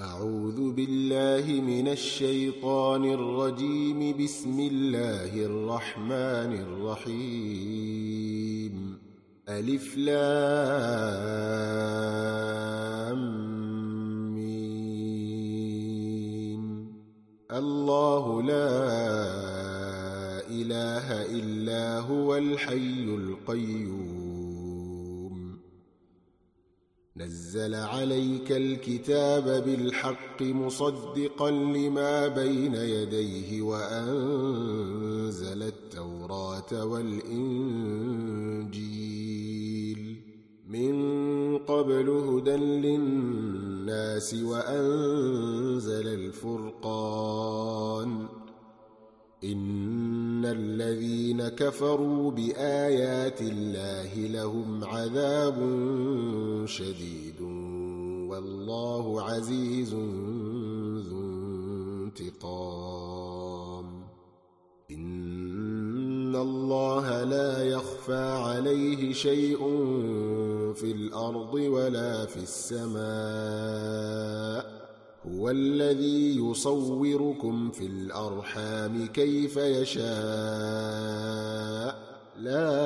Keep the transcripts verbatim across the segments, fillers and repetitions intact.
أعوذ بالله من الشيطان الرجيم. بسم الله الرحمن الرحيم. ألف لام ميم. الله لا إله إلا هو الحي القيوم. نزل عليك الكتاب بالحق مصدقا لما بين يديه وأنزل التوراة والإنجيل من قبل هدى للناس وأنزل الفرقان. إن الذين كفروا بآيات الله لهم عذاب شديد والله عزيز ذو انتقام. إن الله لا يخفى عليه شيء في الأرض ولا في السماء. هو الذي يصوركم في الأرحام كيف يشاء. لا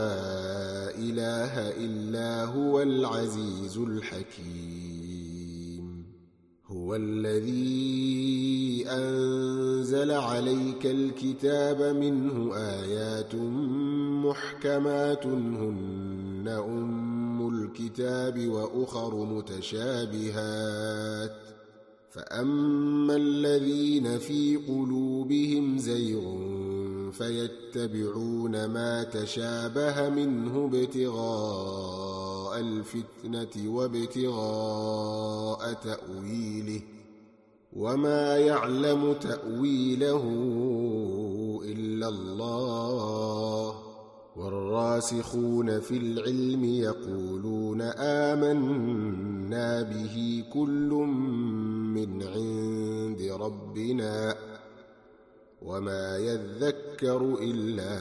إله إلا هو العزيز الحكيم. هو الذي أنزل عليك الكتاب منه آيات محكمات هن أم الكتاب وأخر متشابهات. فأما الذين في قلوبهم زيغ فيتبعون ما تشابه منه ابتغاء الفتنة وابتغاء تأويله وما يعلم تأويله إلا الله. والراسخون في العلم يقولون آمنا به كل من عند ربنا وما يذكر إلا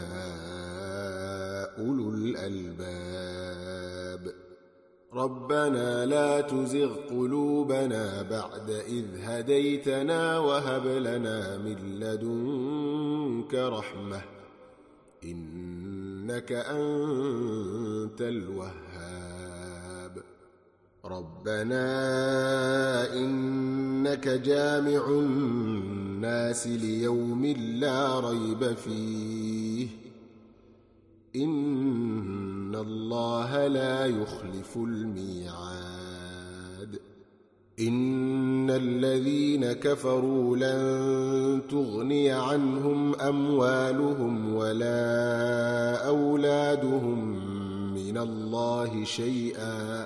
أولو الألباب. ربنا لا تزغ قلوبنا بعد إذ هديتنا وهب لنا من لدنك رحمة إنك أنت الوهاب. ربنا إنك جامع الناس ليوم لا ريب فيه إن الله لا يخلف الميعاد. إن الذين كفروا لن تغني عنهم أموالهم ولا أولادهم من الله شيئا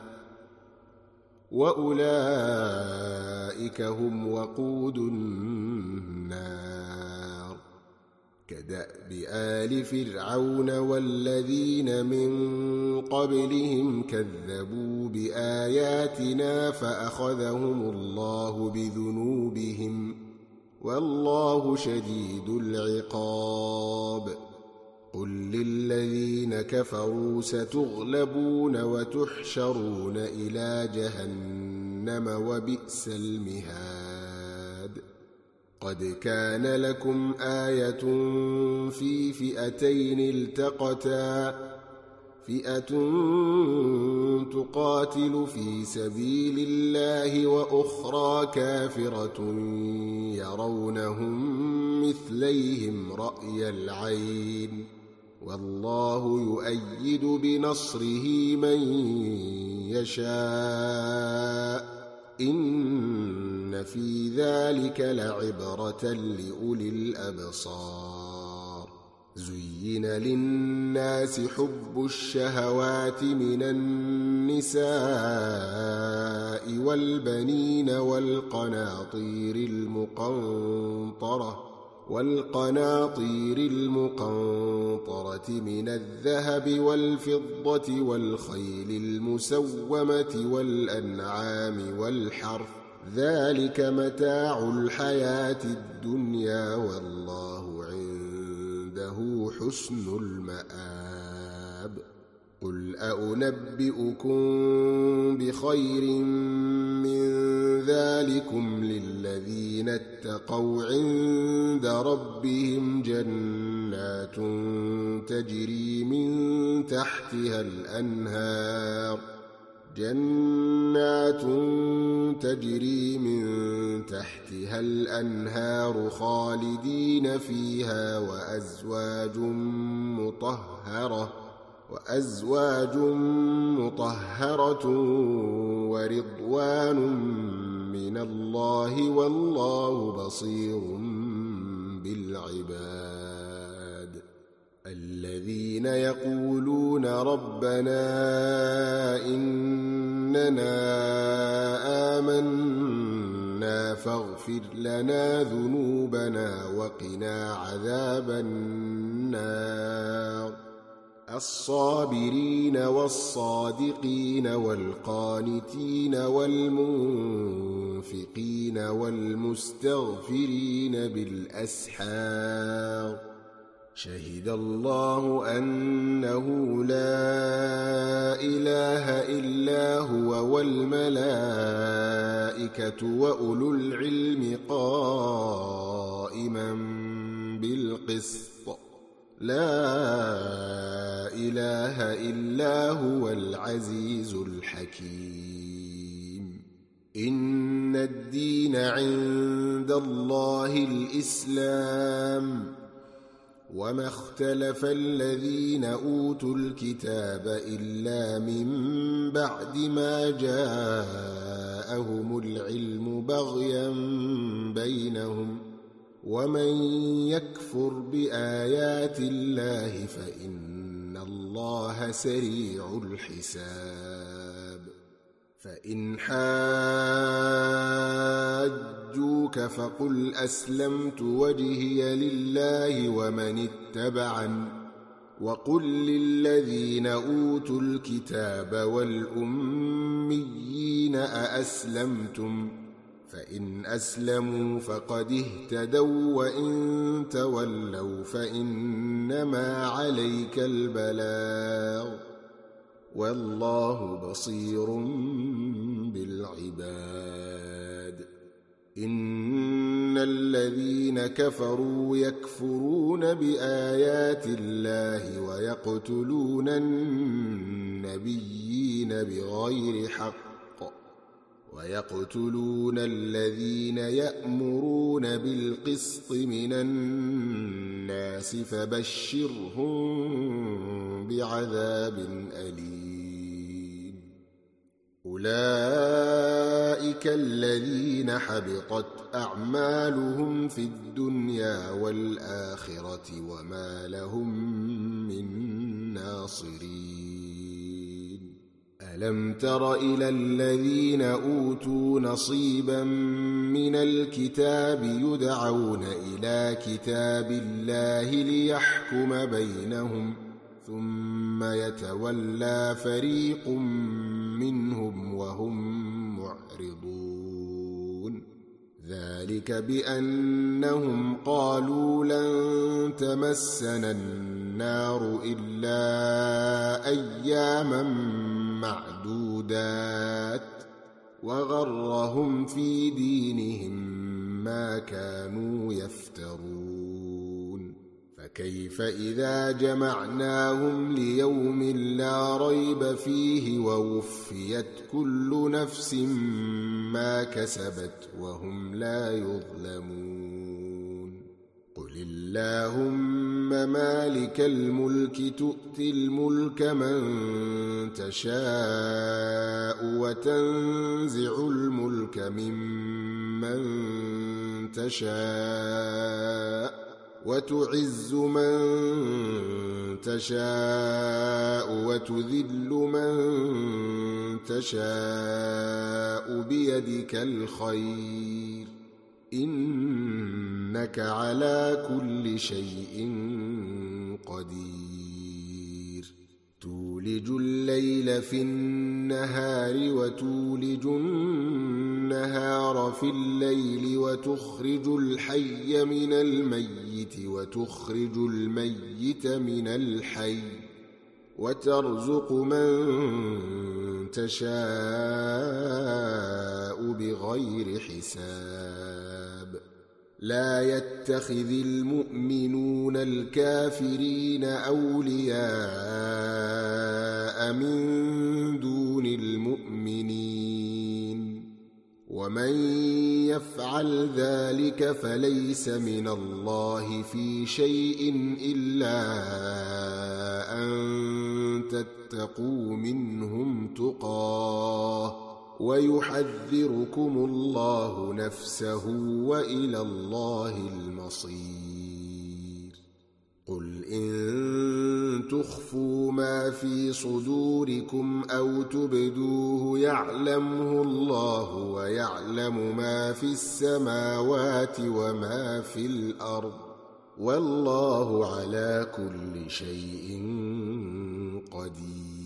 وأولئك هم وقود النار. كدأب آل فرعون والذين من قبلهم كذبوا بآياتنا فأخذهم الله بذنوبهم والله شديد العقاب. قل للذين كفروا ستغلبون وتحشرون إلى جهنم وبئس المهاد. قد كان لكم آية في فئتين التقتا فئة تقاتل في سبيل الله وأخرى كافرة يرونهم مثليهم رأي العين والله يؤيد بنصره من يشاء. إن في ذلك لعبرة لأولي الأبصار. زين للناس حب الشهوات من النساء والبنين والقناطير المقنطرة والقناطير المقنطرة من الذهب والفضة والخيل المسومة والأنعام والحرث ذلك متاع الحياة الدنيا والله عنده حسن المآب. قل أنبئكم بخير من ذلك ذلكم للذين اتقوا عند ربهم جنات تجري من تحتها الأنهار جنات تجري من تحتها الأنهار خالدين فيها وأزواج مطهرة وأزواج مطهرة ورضوان من الله والله بصير بالعباد الذين يقولون ربنا إننا آمنا فاغفر لنا ذنوبنا وقنا عذاب النار الصابرين والصادقين والقانتين والمنفقين والمستغفرين بالأسحار شهد الله أنه لا إله إلا هو والملائكة وأولو العلم قائما بالقسط لا إله إلا هو العزيز الحكيم إن الدين عند الله الإسلام وما اختلف الذين أوتوا الكتاب إلا من بعد ما جاءهم العلم بغيا بينهم ومن يكفر بآيات الله فإن الله سريع الحساب فإن حاجوك فقل أسلمت وجهي لله ومن اتبعني وقل للذين أوتوا الكتاب والأميين أأسلمتم فإن أسلموا فقد اهتدوا وإن تولوا فإنما عليك البلاغ والله بصير بالعباد إن الذين كفروا يكفرون بآيات الله ويقتلون النبيين بغير حق ويقتلون الذين يأمرون بالقسط من الناس فبشرهم بعذاب أليم أولئك الذين حبطت أعمالهم في الدنيا والآخرة وما لهم من ناصرين ألم تر إلى الذين أوتوا نصيبا من الكتاب يدعون إلى كتاب الله ليحكم بينهم ثم يتولى فريق منهم وهم معرضون ذلك بأنهم قالوا لن تمسنا النار إلا أياما معدودات وغرهم في دينهم ما كانوا يفترون فكيف إذا جمعناهم ليوم لا ريب فيه ووفيت كل نفس ما كسبت وهم لا يظلمون قل اللهم مالك الملك تؤتي الملك من تشاء وتنزع الملك ممن تشاء وتعز من تشاء وتذل من تشاء بيدك الخير إنك على كل شيء قدير تولج الليل في النهار وتولج النهار في الليل وتخرج الحي من الميت وتخرج الميت من الحي وترزق من تشاء بغير حساب لا يتخذ المؤمنون الكافرين أولياء من دون المؤمنين ومن يفعل ذلك فليس من الله في شيء إلا أن تتقوا منهم تقاه ويحذركم الله نفسه وإلى الله المصير قل إن تخفوا ما في صدوركم أو تبدوه يعلمه الله ويعلم ما في السماوات وما في الأرض والله على كل شيء قدير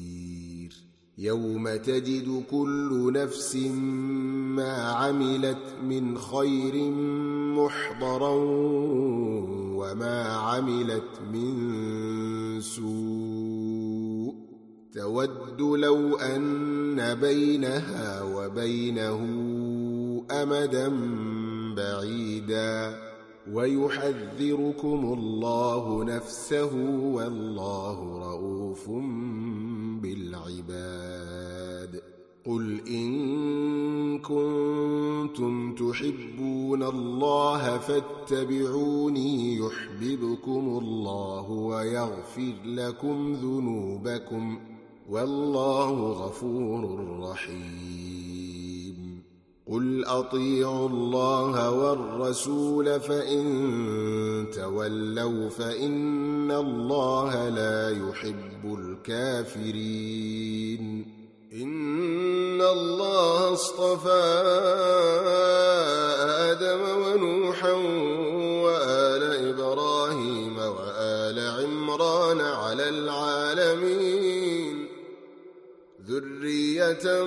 يوم تجد كل نفس ما عملت من خير محضرا وما عملت من سوء تود لو أن بينها وبينه أمدا بعيدا ويحذركم الله نفسه والله رؤوف بالعباد قل إن كنتم تحبون الله فاتبعوني يحببكم الله ويغفر لكم ذنوبكم والله غفور رحيم قل أطيعوا الله والرسول فإن تولوا فإن الله لا يحب الكافرين إن الله اصطفى آدم ونوحا وآل إبراهيم وآل عمران على العالمين ذرية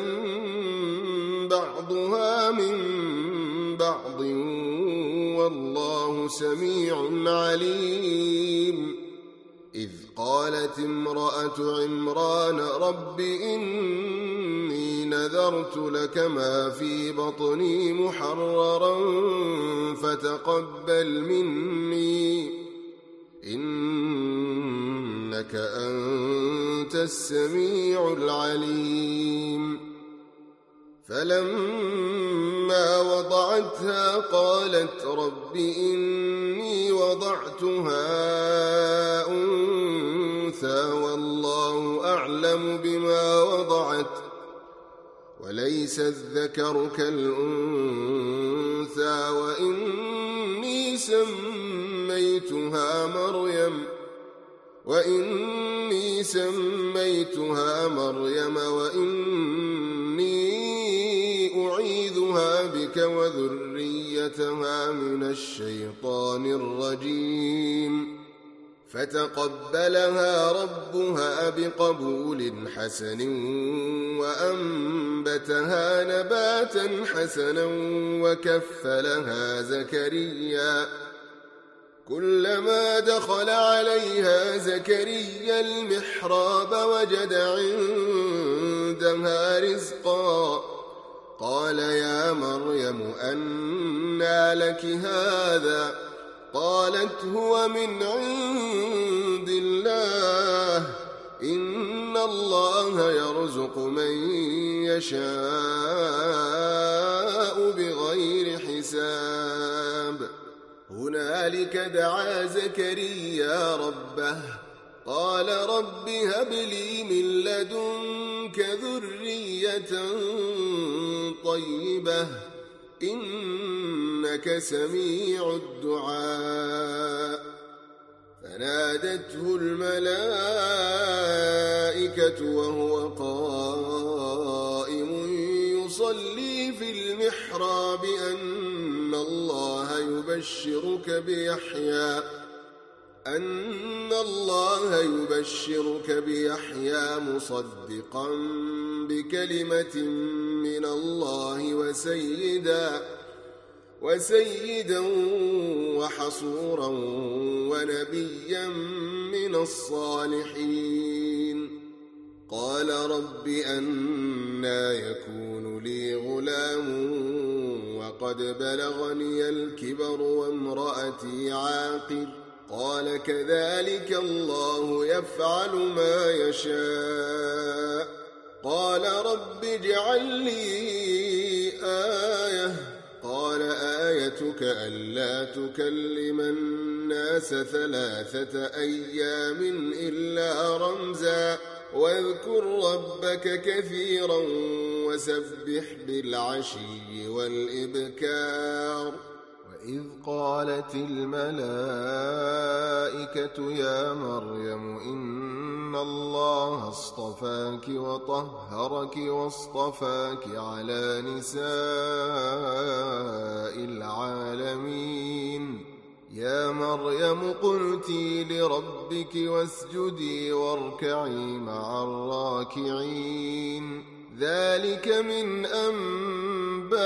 بعضها من بعض والله سميع عليم إذ قالت امرأة عمران رب إني نذرت لك ما في بطني محررا فتقبل مني إنك أنت السميع العليم فلما وضعتها قالت رب إني وضعتها أنثى والله أعلم بما وضعت وليس الذكر كالأنثى وإني سميتها مريم وإني سميتها مريم وإني أعيذها بك وذريتها من الشيطان الرجيم فتقبلها ربها بقبول حسن وأنبتها نباتا حسنا وكفلها زكريا كلما دخل عليها زكريا المحراب وجد عندها رزقا قال يا مريم أنى لك هذا قالت هو من عند الله إن الله يرزق من يشاء بغير حساب هنالك دعا زكريا ربه قال رب هب لي من لدنك ذرية طيبة إنك سميع الدعاء فنادته الملائكة وهو قائم يصلي في المحراب أن الله يبشرك بيحيى أن الله يبشرك بيحيى مصدقا بكلمة من الله وسيدا وسيدا وحصورا ونبيا من الصالحين قال رب أنى يكون لي غلام وقد بلغني الكبر وامرأتي عاقر قال كذلك الله يفعل ما يشاء قال رب اجعل لي آية قال آيتك ألا تكلم الناس ثلاثة أيام إلا رمزا واذكر ربك كثيرا وسبح بالعشي والإبكار وإذ قالت الملائكة يا مريم إن الله اصطفاك وطهرك واصطفاك على نساء العالمين يا مريم قنتي لربك واسجدي واركعي مع الراكعين ذلك من أنباء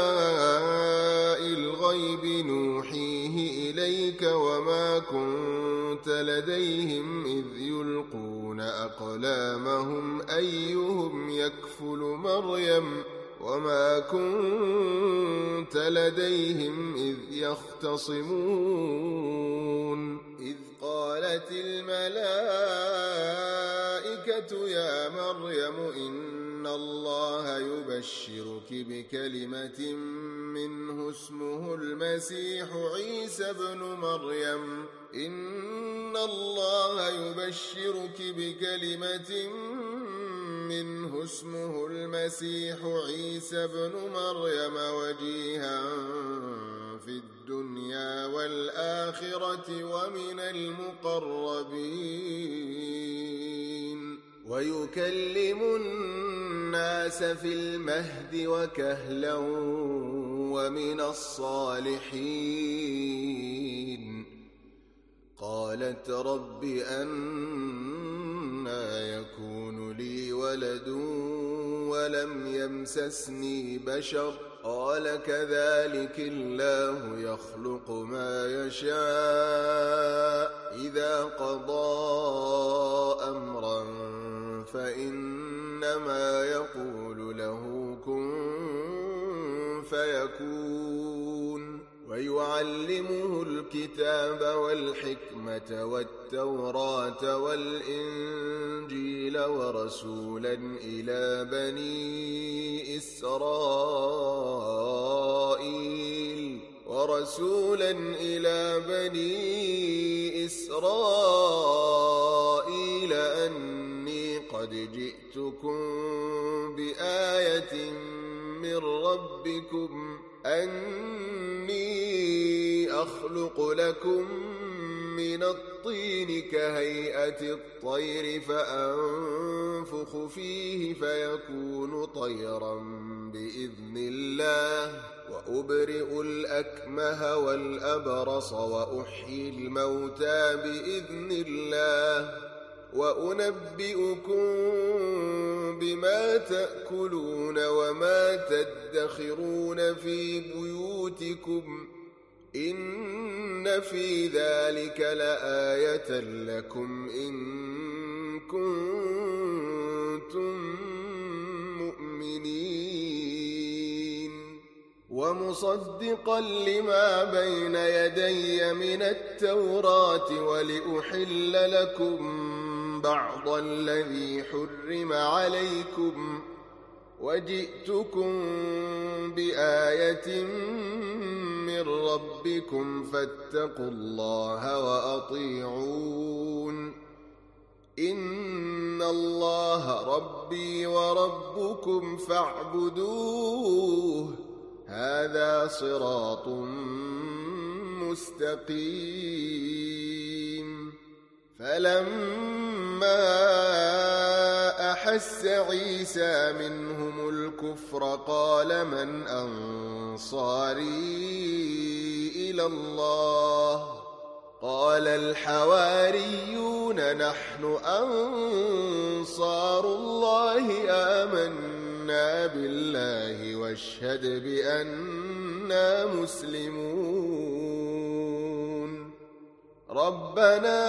الغيب نوحيه إليك وما كنت لديهم إذ يلقون أقلامهم أيهم يكفل مريم وما كنت لديهم إذ يختصمون إذ قالت الملائكة يا مريم إن الله يبشرك بكلمة منه اسمه المسيح عيسى بن مريم إن الله يبشرك بكلمة منه اسمه المسيح عيسى بن مريم وجيها في الدنيا والآخرة ومن المقربين ويكلم الناس في المهد وكهلا ومن الصالحين قالت رب أنى يكون لي ولد ولم يمسسني بشر قال كذلك الله يخلق ما يشاء إذا قضى أمرا فإنما يقول له كن فيكون ويعلمه الكتاب والحكمة والتوراة والإنجيل ورسولا إلى بني إسرائيل ورسولا إلى بني إسرائيل أني قد جئتكم بآية من ربكم أني أخلق لكم من الطين كهيئة الطير فأنفخ فيه فيكون طيرا بإذن الله وأبرئ الأكمه والأبرص وأحيي الموتى بإذن الله وأنبئكم بما تأكلون وما تدخرون في بيوتكم إن في ذلك لآية لكم إن كنتم مؤمنين ومصدقا لما بين يدي من التوراة ولأحل لكم بعض الذي حرم عليكم وجئتكم بآية من ربكم فاتقوا الله وأطيعون إن الله ربي وربكم فاعبدوه هذا صراط مستقيم فلما أحس عيسى منهم الكفر قال من أنصاري إلى الله قال الحواريون نحن أنصار الله آمنا بالله واشهد بأننا مسلمون ربنا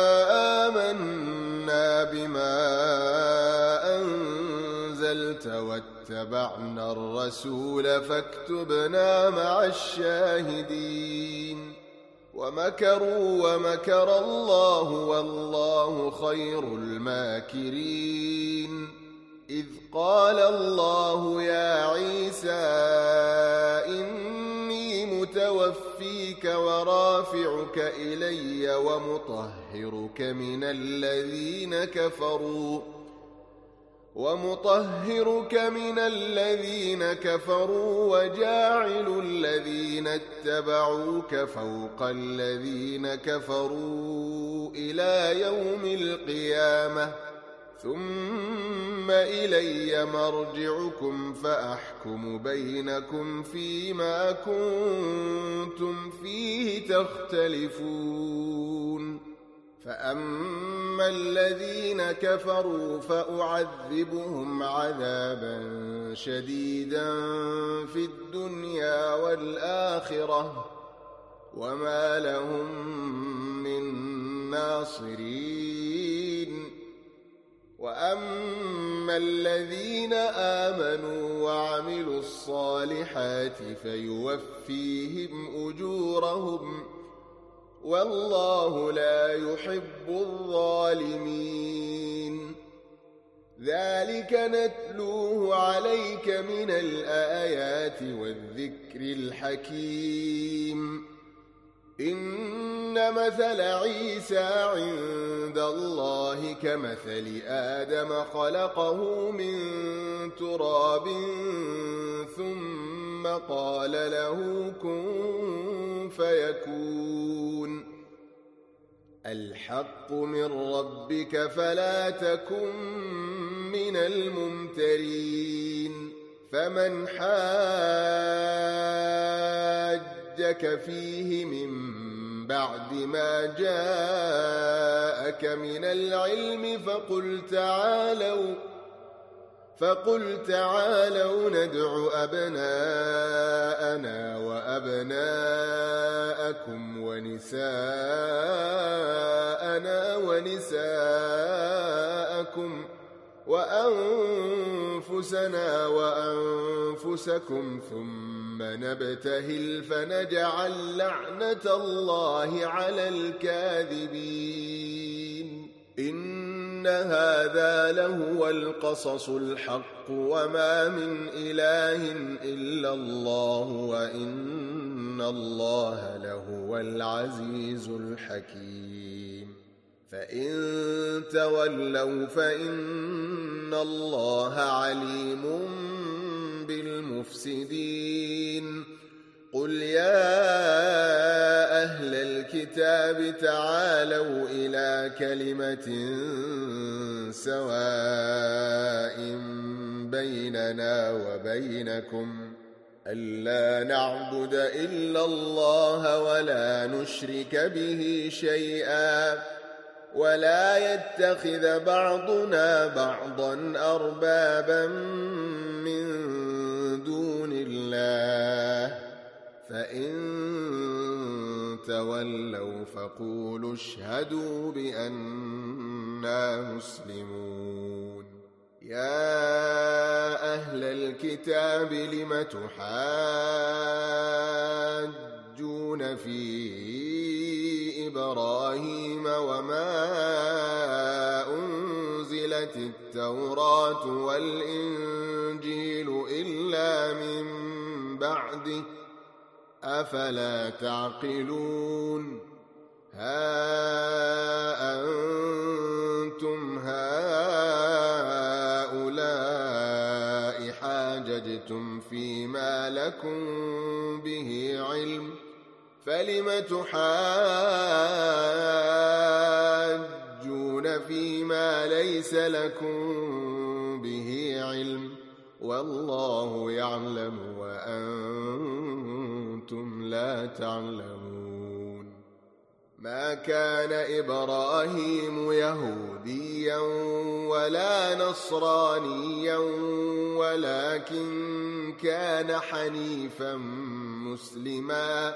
آمنا بما أنزلت واتبعنا الرسول فاكتبنا مع الشاهدين ومكروا ومكر الله والله خير الماكرين إذ قال الله يا عيسى إني متوفيك ورافعك إلي ومطهرك من الذين كفروا ومطهرك من الذين كفروا وجاعل الذين اتبعوك فوق الذين كفروا إلى يوم القيامة ثم إلي مرجعكم فأحكم بينكم فيما كنتم فيه تختلفون فأما الذين كفروا فأعذبهم عذابا شديدا في الدنيا والآخرة وما لهم من ناصرين وأما الذين آمنوا وعملوا الصالحات فيوفيهم أجورهم والله لا يحب الظالمين ذلك نتلوه عليك من الآيات والذكر الحكيم إن مثل عيسى عند الله كمثل آدم خلقه من تراب ثم قال له كن فيكون الحق من ربك فلا تكن من الممترين فمن حاجك فيه من بعد ما جاءك من العلم فقل تعالوا فقل تعالوا ندع أبناءنا وأبناءكم ونساءنا ونساءكم وأنفسنا وأنفسكم ثم نبتهل فنجعل لعنة الله على الكاذبين إن هذا لهو القصص الحق وما من إله إلا الله وإن الله لهو العزيز الحكيم فإن تولوا فإن الله عليم بالمفسدين قل يا أهل الكتاب تعالوا إلى كلمة سواء بيننا وبينكم ألا نعبد إلا الله ولا نشرك به شيئا ولا يتخذ بعضنا بعضا أربابا من دون الله فإن تولوا فقولوا اشهدوا بأننا مسلمون يا أهل الكتاب لم تحاجون في إبراهيم وما أنزلت التوراة والإنجيل إلا من بعده أفلا تعقلون ها أنتم هؤلاء حاججتم فيما لكم به علم فلم تحاجون فيما ليس لكم به علم والله يعلم وأنتم لا تعلمون ما كان إبراهيم يهوديا ولا نصرانيا ولكن كان حنيفا مسلما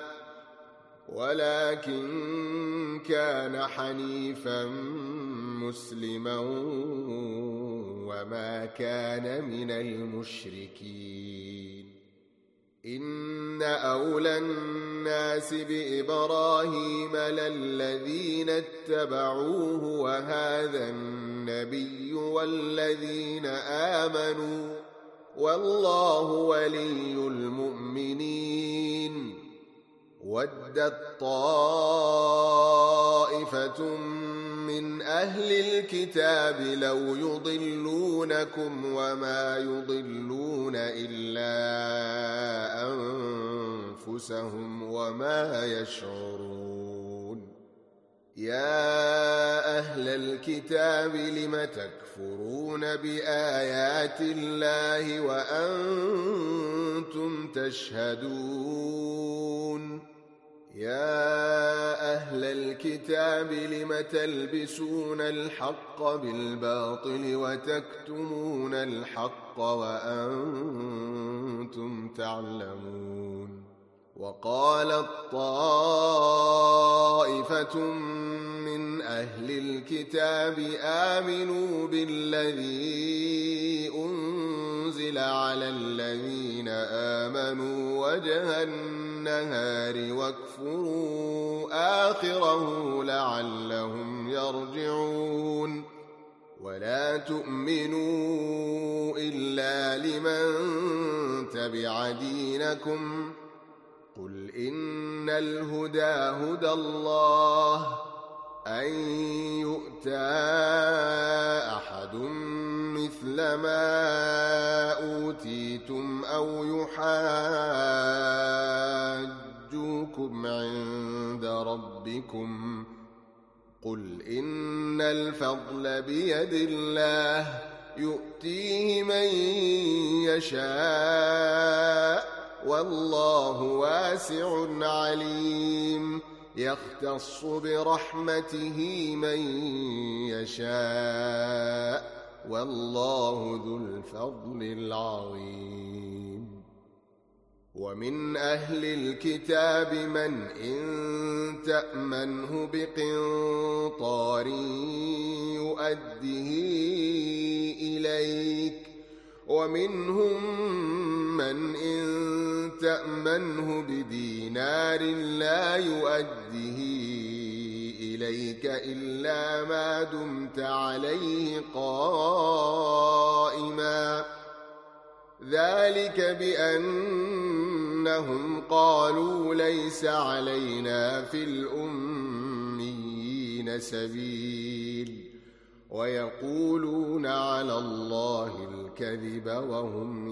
ولكن كان حنيفا مسلما وما كان من المشركين إن أولى الناس بإبراهيم للذين اتبعوه وهذا النبي والذين آمنوا والله ولي المؤمنين ودت طائفة من أهل الكتاب لو يضلونكم وما يضلون إلا أنفسهم وما يشعرون يا أهل الكتاب لم تكفرون بآيات الله وأنتم تشهدون يا أهل الكتاب لم تلبسون الحق بالباطل وتكتمون الحق وأنتم تعلمون وقالت طائفة من أهل الكتاب آمنوا بالذي أنزل على الذين آمنوا وجه النهار واكفروا آخره لعلهم يرجعون ولا تؤمنوا إلا لمن تبع دينكم قل إن الهدى هدى الله أن يؤتى أحد مثل ما أوتيتم أو يحاجوكم عند ربكم قل إن الفضل بيد الله يؤتيه من يشاء والله واسع عليم يختص برحمته من يشاء والله ذو الفضل العظيم ومن أهل الكتاب من إن تأمنه بقنطار يؤديه إليك ومنهم من إن تأمنه بدينار لا يؤديه إليك إلا ما دمت عليه قائما ذلك بأنهم قالوا ليس علينا في الأميين سبيل ويقولون على الله الكذب وهم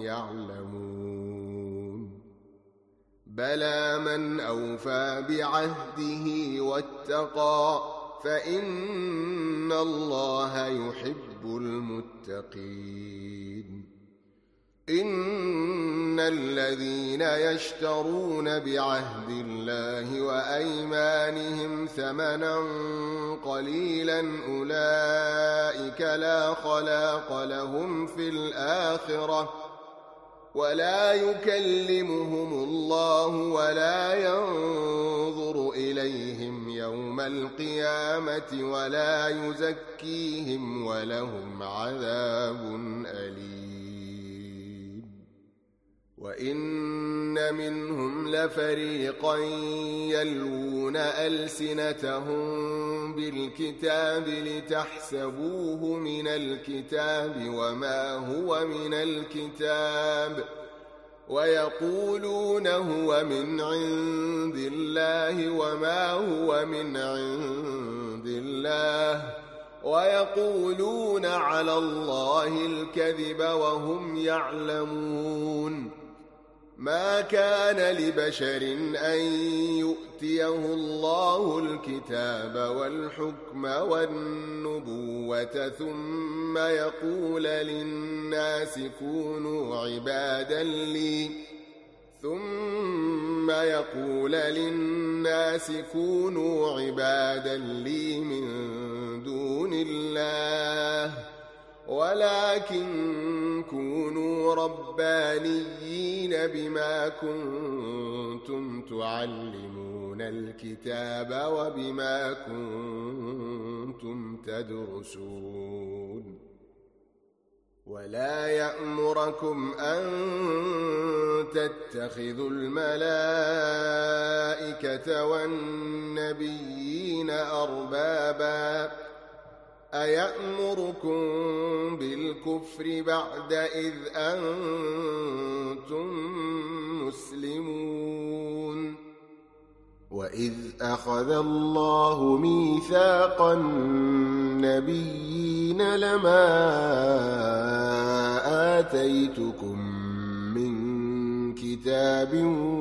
يعلمون بلى من أوفى بعهده واتقى فإن الله يحب المتقين إن الذين يشترون بعهد الله وأيمانهم ثمنا قليلا أولئك لا خلاق لهم في الآخرة ولا يكلمهم الله ولا ينظر إليهم يوم القيامة ولا يزكيهم ولهم عذاب أليم وإن منهم لفريقا يلوون ألسنتهم بالكتاب لتحسبوه من الكتاب وما هو من الكتاب ويقولون هو من عند الله وما هو من عند الله ويقولون على الله الكذب وهم يعلمون ما كان لبشر أن يؤتيه الله الكتاب والحكم والنبوة ثم يقول للناس كونوا عبادا لي ثم يقول للناس كونوا عبادا لي من دون الله ولكن كونوا ربانيين بما كنتم تعلمون الكتاب وبما كنتم تدرسون ولا يأمركم أن تتخذوا الملائكة والنبيين أربابا أيأمركم بالكفر بعد إذ أنتم مسلمون وإذ أخذ الله ميثاق النبيين لما آتيتكم من كتاب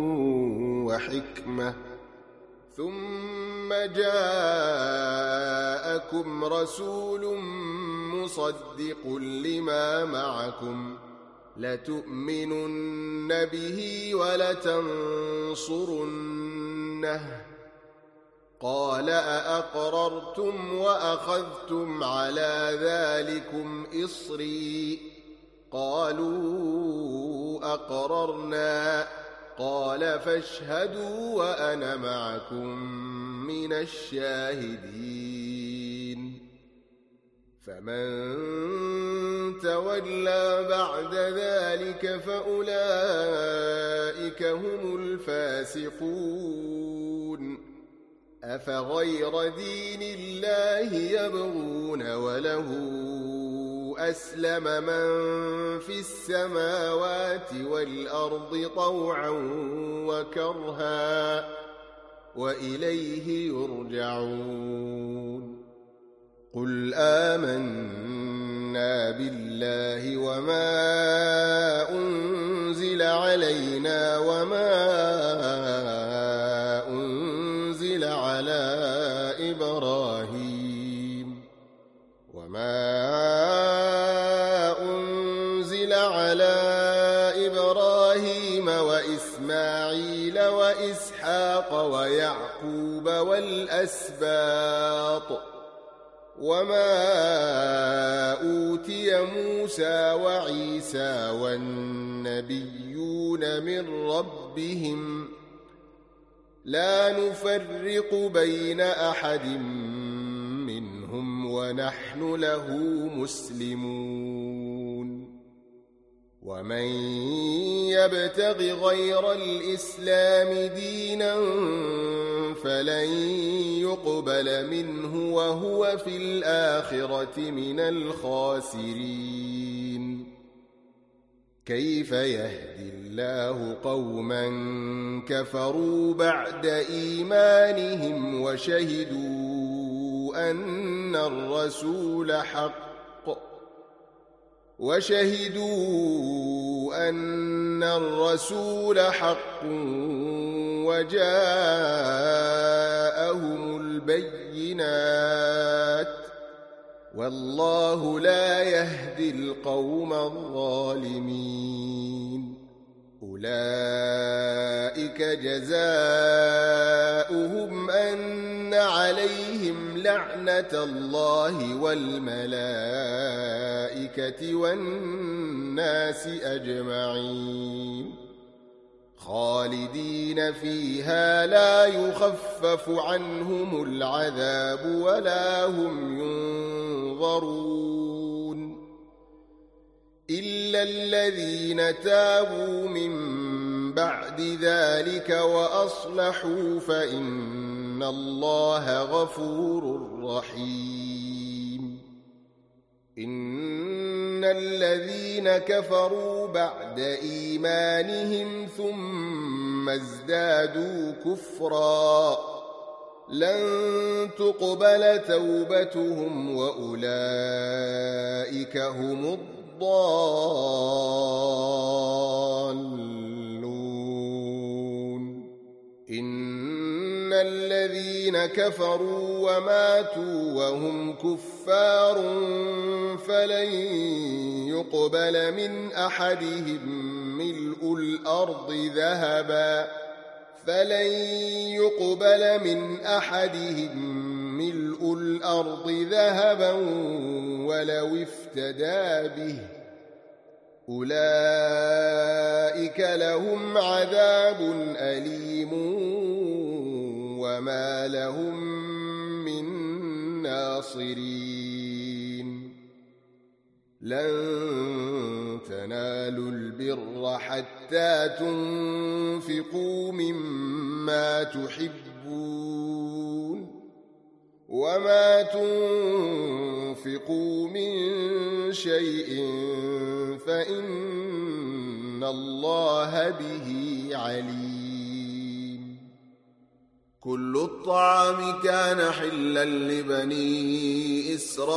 وحكمة ثم جاءكم رسول مصدق لما معكم لتؤمنن به ولتنصرنه قال أأقررتم وأخذتم على ذلكم إصري قالوا أقررنا قال فاشهدوا وأنا معكم من الشاهدين فمن تولى بعد ذلك فأولئك هم الفاسقون أفغير دين الله يبغون وله أسلم من في السماوات والأرض طوعا وكرها وإليه يرجعون قل آمنا بالله وما أنزل علينا وما أنزل على إبراهيم وما أنزل على إبراهيم وإسماعيل وإسحاق ويعقوب والأسباط وما أوتي موسى وعيسى والنبيون من ربهم لا نفرق بين أحد منهم ونحن له مسلمون ومن يبتغ غير الإسلام دينا فلن يقبل منه وهو في الآخرة من الخاسرين كيف يهدي الله قوما كفروا بعد إيمانهم وشهدوا أن الرسول حق وشهدوا أن الرسول حق وجاءهم البينات والله لا يهدي القوم الظالمين أولئك جزاؤهم أن عليهم لعنة الله والملائكة والناس أجمعين خالدين فيها لا يخفف عنهم العذاب ولا هم ينظرون إلا الذين تابوا من بعد ذلك وأصلحوا فإن الله غفور رحيم إن الذين كفروا بعد إيمانهم ثم ازدادوا كفرا لن تقبل توبتهم وأولئك هم الضالون إن الذين كفروا وماتوا وهم كفار فلن يقبل من أحدهم ملء الأرض ذهبا فلن يقبل من أحدهم ملء الأرض ذهبا ولو افتدى به أولئك لهم عذاب أليم وما لهم من ناصرين لن البر حتى تنفقوا مما تحبون وما تنفقوا من شيء فإن الله به عليم. كل الطعام كان حلا لبني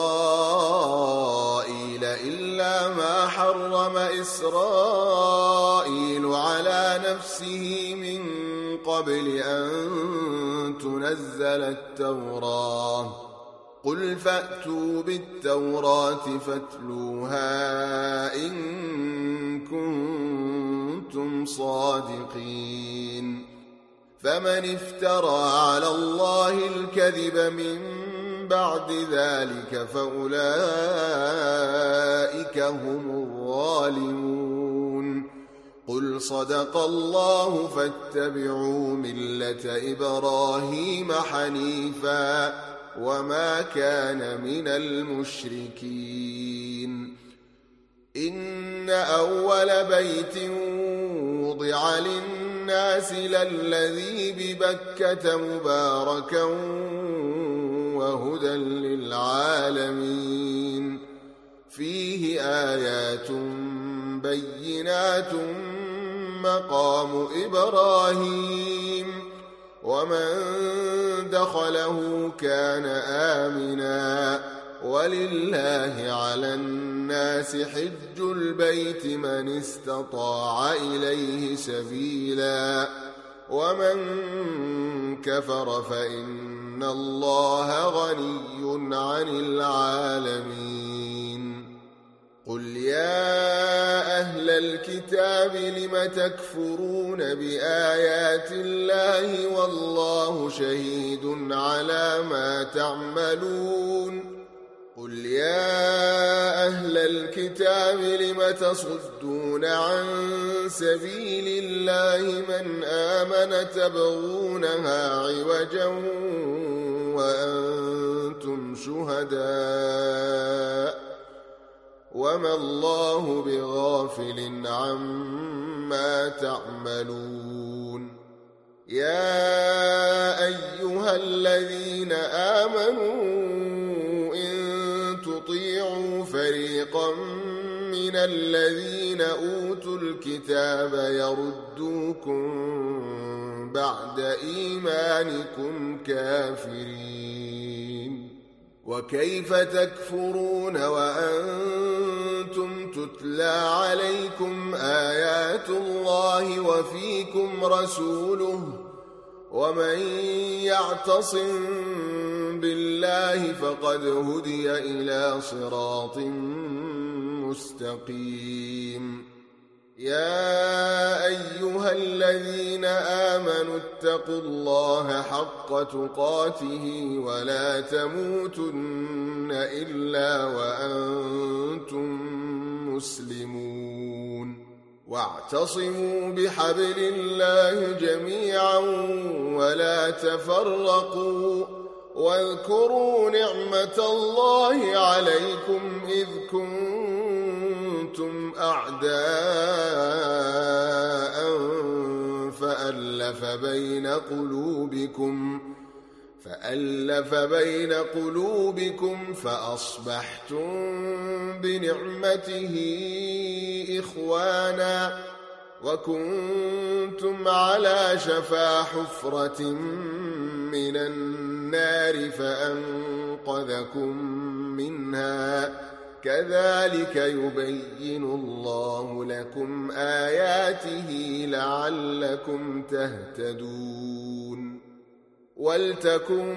إسرائيل إلا ما حرم إسرائيل على نفسه من قبل أن تنزل التوراة. قل فأتوا بالتوراة فاتلوها إن كنتم صادقين. فمن افترى على الله الكذب من بعد ذلك فأولئك هم الظالمون. قل صدق الله فاتبعوا ملة إبراهيم حنيفا وما كان من المشركين. إن أول بيت وضع للناس للذي ببكة مباركا وهدى للعالمين فيه آيات بينات مقام إبراهيم ومن دخله كان آمنا ولله على الناس حج البيت من استطاع إليه سبيلا ومن كفر فإن الله غني عن العالمين. قل يا أهل الكتاب لم تكفرون بآيات الله والله شهيد على ما تعملون. قل يا أهل الكتاب لم تصدون عن سبيل الله من آمن تبغونها عوجا وأنتم شهداء وما الله بغافل عما تعملون. يا أيها الذين آمنوا تطيعوا فريقا من الذين أوتوا الكتاب يردوكم بعد إيمانكم كافرين. وكيف تكفرون وأنتم تتلى عليكم آيات الله وفيكم رسوله ومن يعتصم بالله فقد هدي إلى صراط مستقيم. يا أيها الذين آمنوا اتقوا الله حق تقاته ولا تموتن إلا وأنتم مسلمون. واعتصموا بحبل الله جميعا ولا تفرقوا واذكروا نعمة الله عليكم إذ كنتم أعداء فألف بين قلوبكم فألف بين قلوبكم فأصبحتم بنعمته إخوانا وكنتم على شفا حفرة من النار فأنقذكم منها كذلك يبين الله لكم آياته لعلكم تهتدون. ولتكن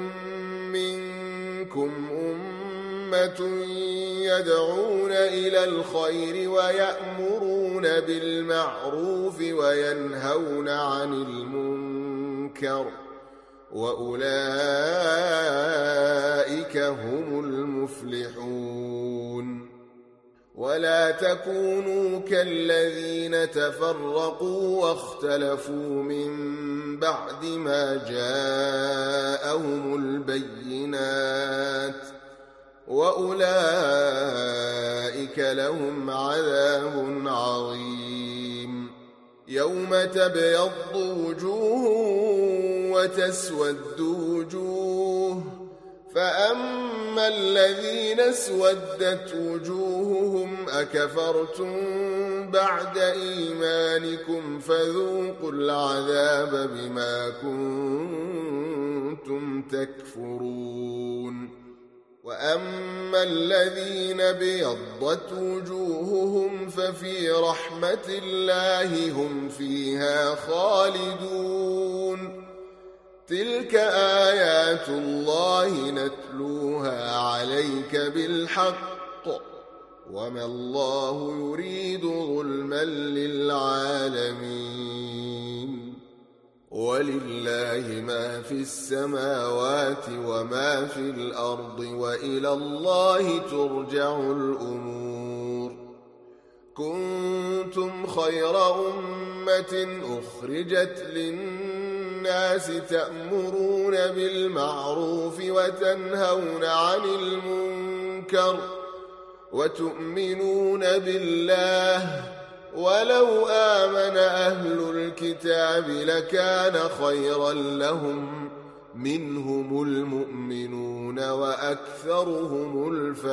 منكم أمة يدعون إلى الخير ويأمرون بالمعروف وينهون عن المنكر وأولئك هم المفلحون. ولا تكونوا كالذين تفرقوا واختلفوا من بعد ما جاءهم البينات وأولئك لهم عذاب عظيم. يوم تبيض وجوه وتسود وجوه، فأما الذين اسودت وجوههم أكفرتم بعد إيمانكم فذوقوا العذاب بما كنتم تكفرون. وأما الذين بيضت وجوههم ففي رحمة الله هم فيها خالدون. تلك آيات الله نتلوها عليك بالحق، وما الله يريد ظلما للعالمين. ولله ما في السماوات وما في الأرض، وإلى الله ترجع الأمور. كنتم خير أمة أخرجت للناس تأمرون بالمعروف وتنهون عن المنكر وتؤمنون بالله، ولو آمن أهل الكتاب لكان خيرا لهم، منهم المؤمنون وأكثرهم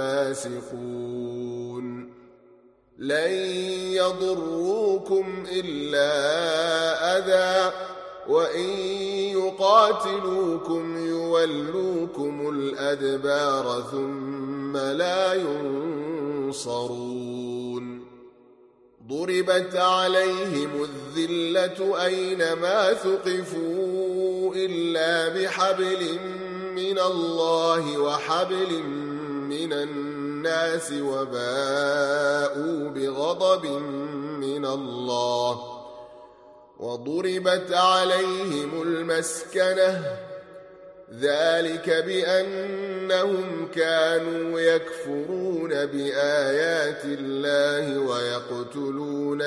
الفاسقون. لن يضروكم إلا أذى، وإن يقاتلوكم يولوكم الأدبار ثم لا ينصرون. ضربت عليهم الذلة أينما ثقفوا إلا بحبل من الله وحبل من الناس، وباءوا بغضب من الله. وضربت عليهم المسكنة، ذلك بأنهم كانوا يكفرون بآيات الله ويقتلون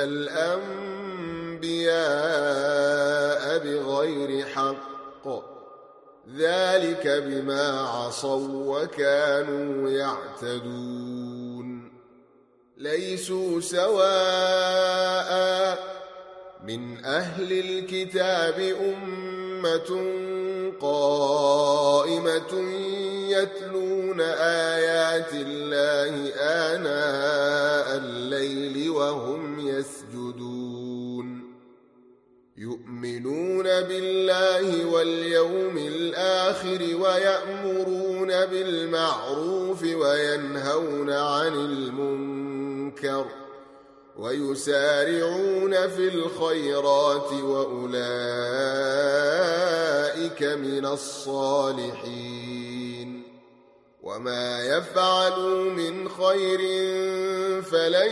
الأنبياء بغير حق، ذلك بما عصوا وكانوا يعتدون. ليسوا سواء، من أهل الكتاب أمة قائمة يتلون آيات الله آناء الليل وهم يسجدون، يؤمنون بالله واليوم الآخر ويأمرون بالمعروف وينهون عن المنكر ويسارعون في الخيرات، وأولئك من الصالحين. وما يفعلوا من خير فلن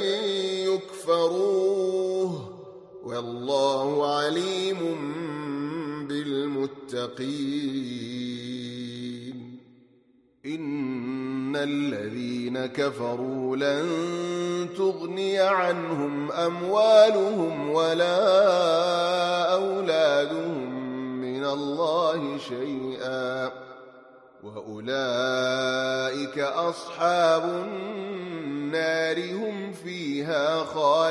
يكفروه، والله عليم بالمتقين. إن الذين كفروا لن تغني عنهم أموالهم ولا أولادهم من الله شيئا، وأولئك أصحاب النار هم فيها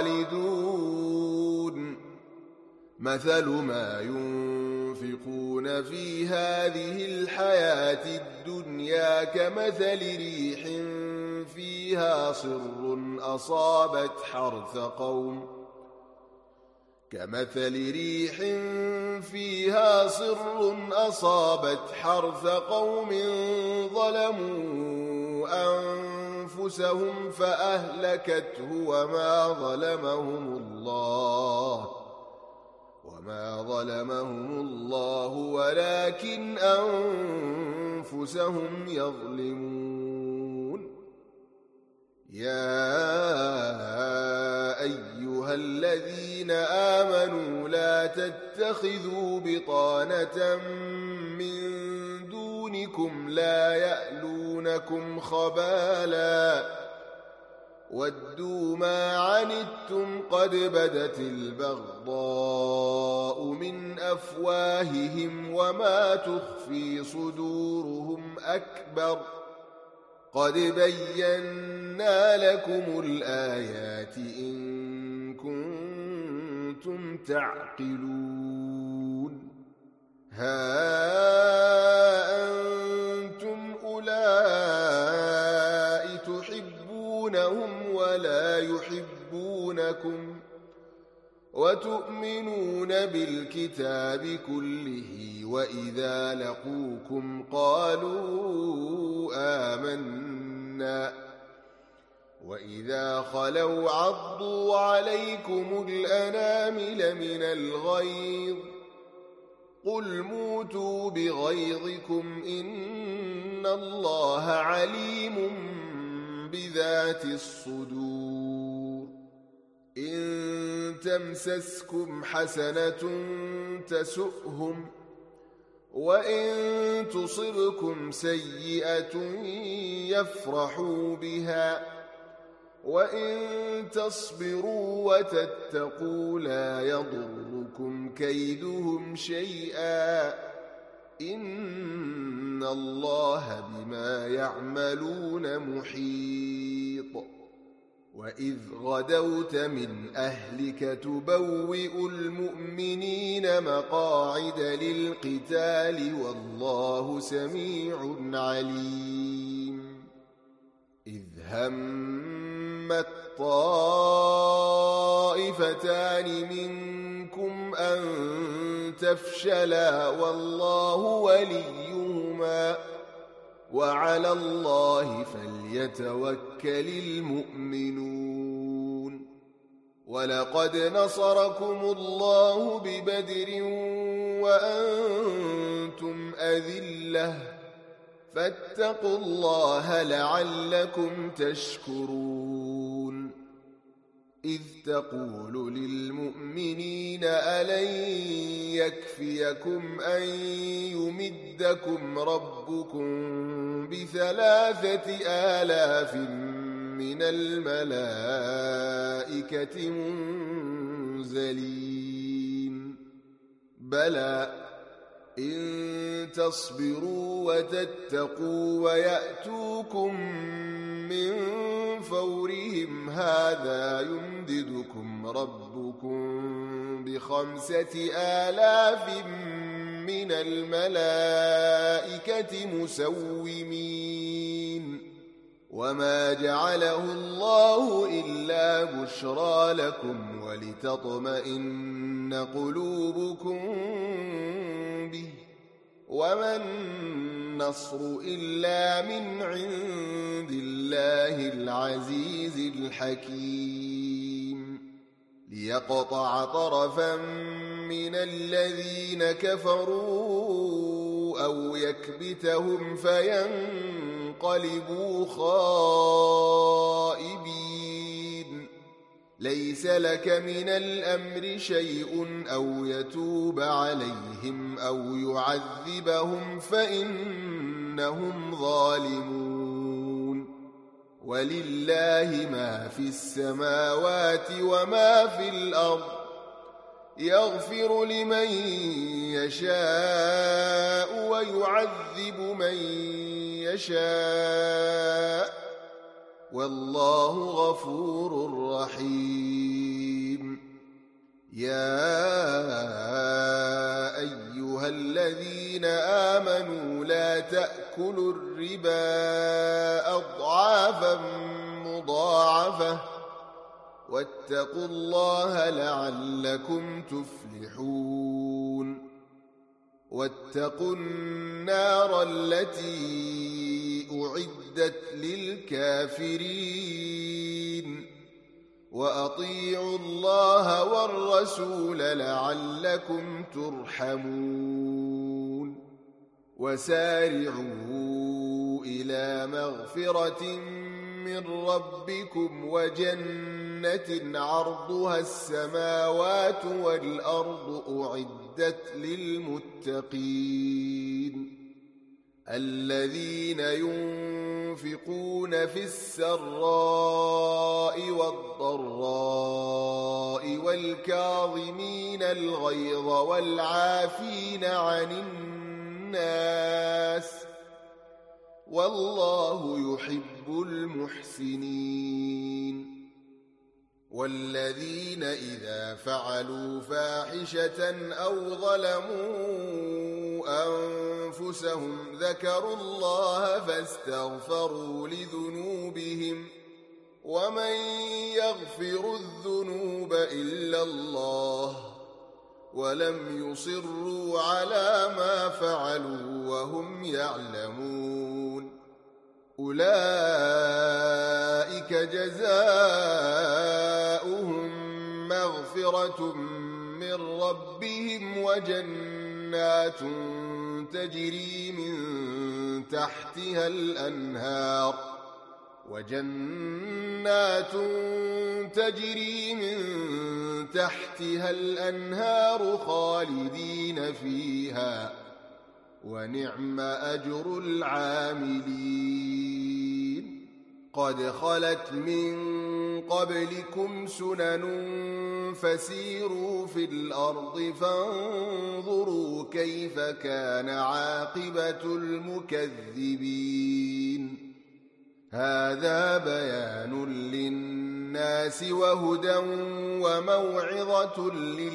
خالدون. مثل ما ينفقون في هذه الحياة الدنيا كمثل ريح فيها صر أصابت حرث قوم كمثل ريح فيها صر أصابت حرث قوم ظلموا أنفسهم فأهلكته وما ظلمهم الله وما ظلمهم الله ولكن أنفسهم يظلمون. يا أيها الذين آمنوا لا تتخذوا بطانة من دونكم لا يألونكم خبالا ودوا ما عنتم قد بدت البغضاء من أفواههم وما تخفي صدورهم أكبر قد بينا لكم الآيات إن كنتم تعقلون ها أنتم أولئك تحبونهم ولا يحبونكم وتؤمنون بالكتاب كله وإذا لقوكم قالوا آمنا وإذا خلوا عضوا عليكم الأنامل من الغيظ قل موتوا بغيظكم إن الله عليم بذات الصدور إن تمسسكم حسنة تسؤهم وإن تصبكم سيئة يفرحوا بها وإن تصبروا وتتقوا لا يضركم كيدهم شيئا إن الله بما يعملون محيط وإذ غدوت من أهلك تبوئ المؤمنين مقاعد للقتال والله سميع عليم إذ همت طائفتان منكم أن تفشلا والله وليهما وعلى الله فليتوكل المؤمنون ولقد نصركم الله ببدر وأنتم أذلة فاتقوا الله لعلكم تشكرون إذ تقول للمؤمنين ألن يكفيكم أن يمدكم ربكم بثلاثة آلاف من الملائكة منزلين بلى إن تصبروا وتتقوا ويأتوكم من فورهم هذا يمددكم ربكم بخمسة آلاف من الملائكة مسومين وما جعله الله إلا بشرى لكم ولتطمئن قلوبكم به وما النصر إلا من عند الله العزيز الحكيم ليقطع طرفا من الذين كفروا أو يكبتهم فينقلبوا خائبين ليس لك من الأمر شيء أو يتوب عليهم أو يعذبهم فإنهم ظالمون ولله ما في السماوات وما في الأرض يغفر لمن يشاء ويعذب من يشاء والله غفور رحيم يا أيها الذين آمنوا لا تأكلوا الربا أضعافا مضاعفة واتقوا الله لعلكم تفلحون واتقوا النار التي أعدت للكافرين وأطيعوا الله والرسول لعلكم ترحمون وسارعوا إلى مغفرة من ربكم وجنة عرضها السماوات والأرض أعدت للمتقين الذين ينفقون في السراء والضراء والكاظمين الغيظ والعافين عن الناس والله يحب المحسنين. والذين إذا فعلوا فاحشة أو ظلموا أنفسهم ذكروا الله فاستغفروا لذنوبهم ومن يغفر الذنوب إلا الله ولم يصروا على ما فعلوا وهم يعلمون أولئك جزاؤهم مغفرة من ربهم وجنات تجري من تحتها الأنهار وجنات تجري من تحتها الأنهار خالدين فيها ونعم أجر العاملين. قد خلت من قبلكم سنن فسيروا في الأرض فانظروا كيف كان عاقبة المكذبين. هذا بيان للناس وهدى وموعظة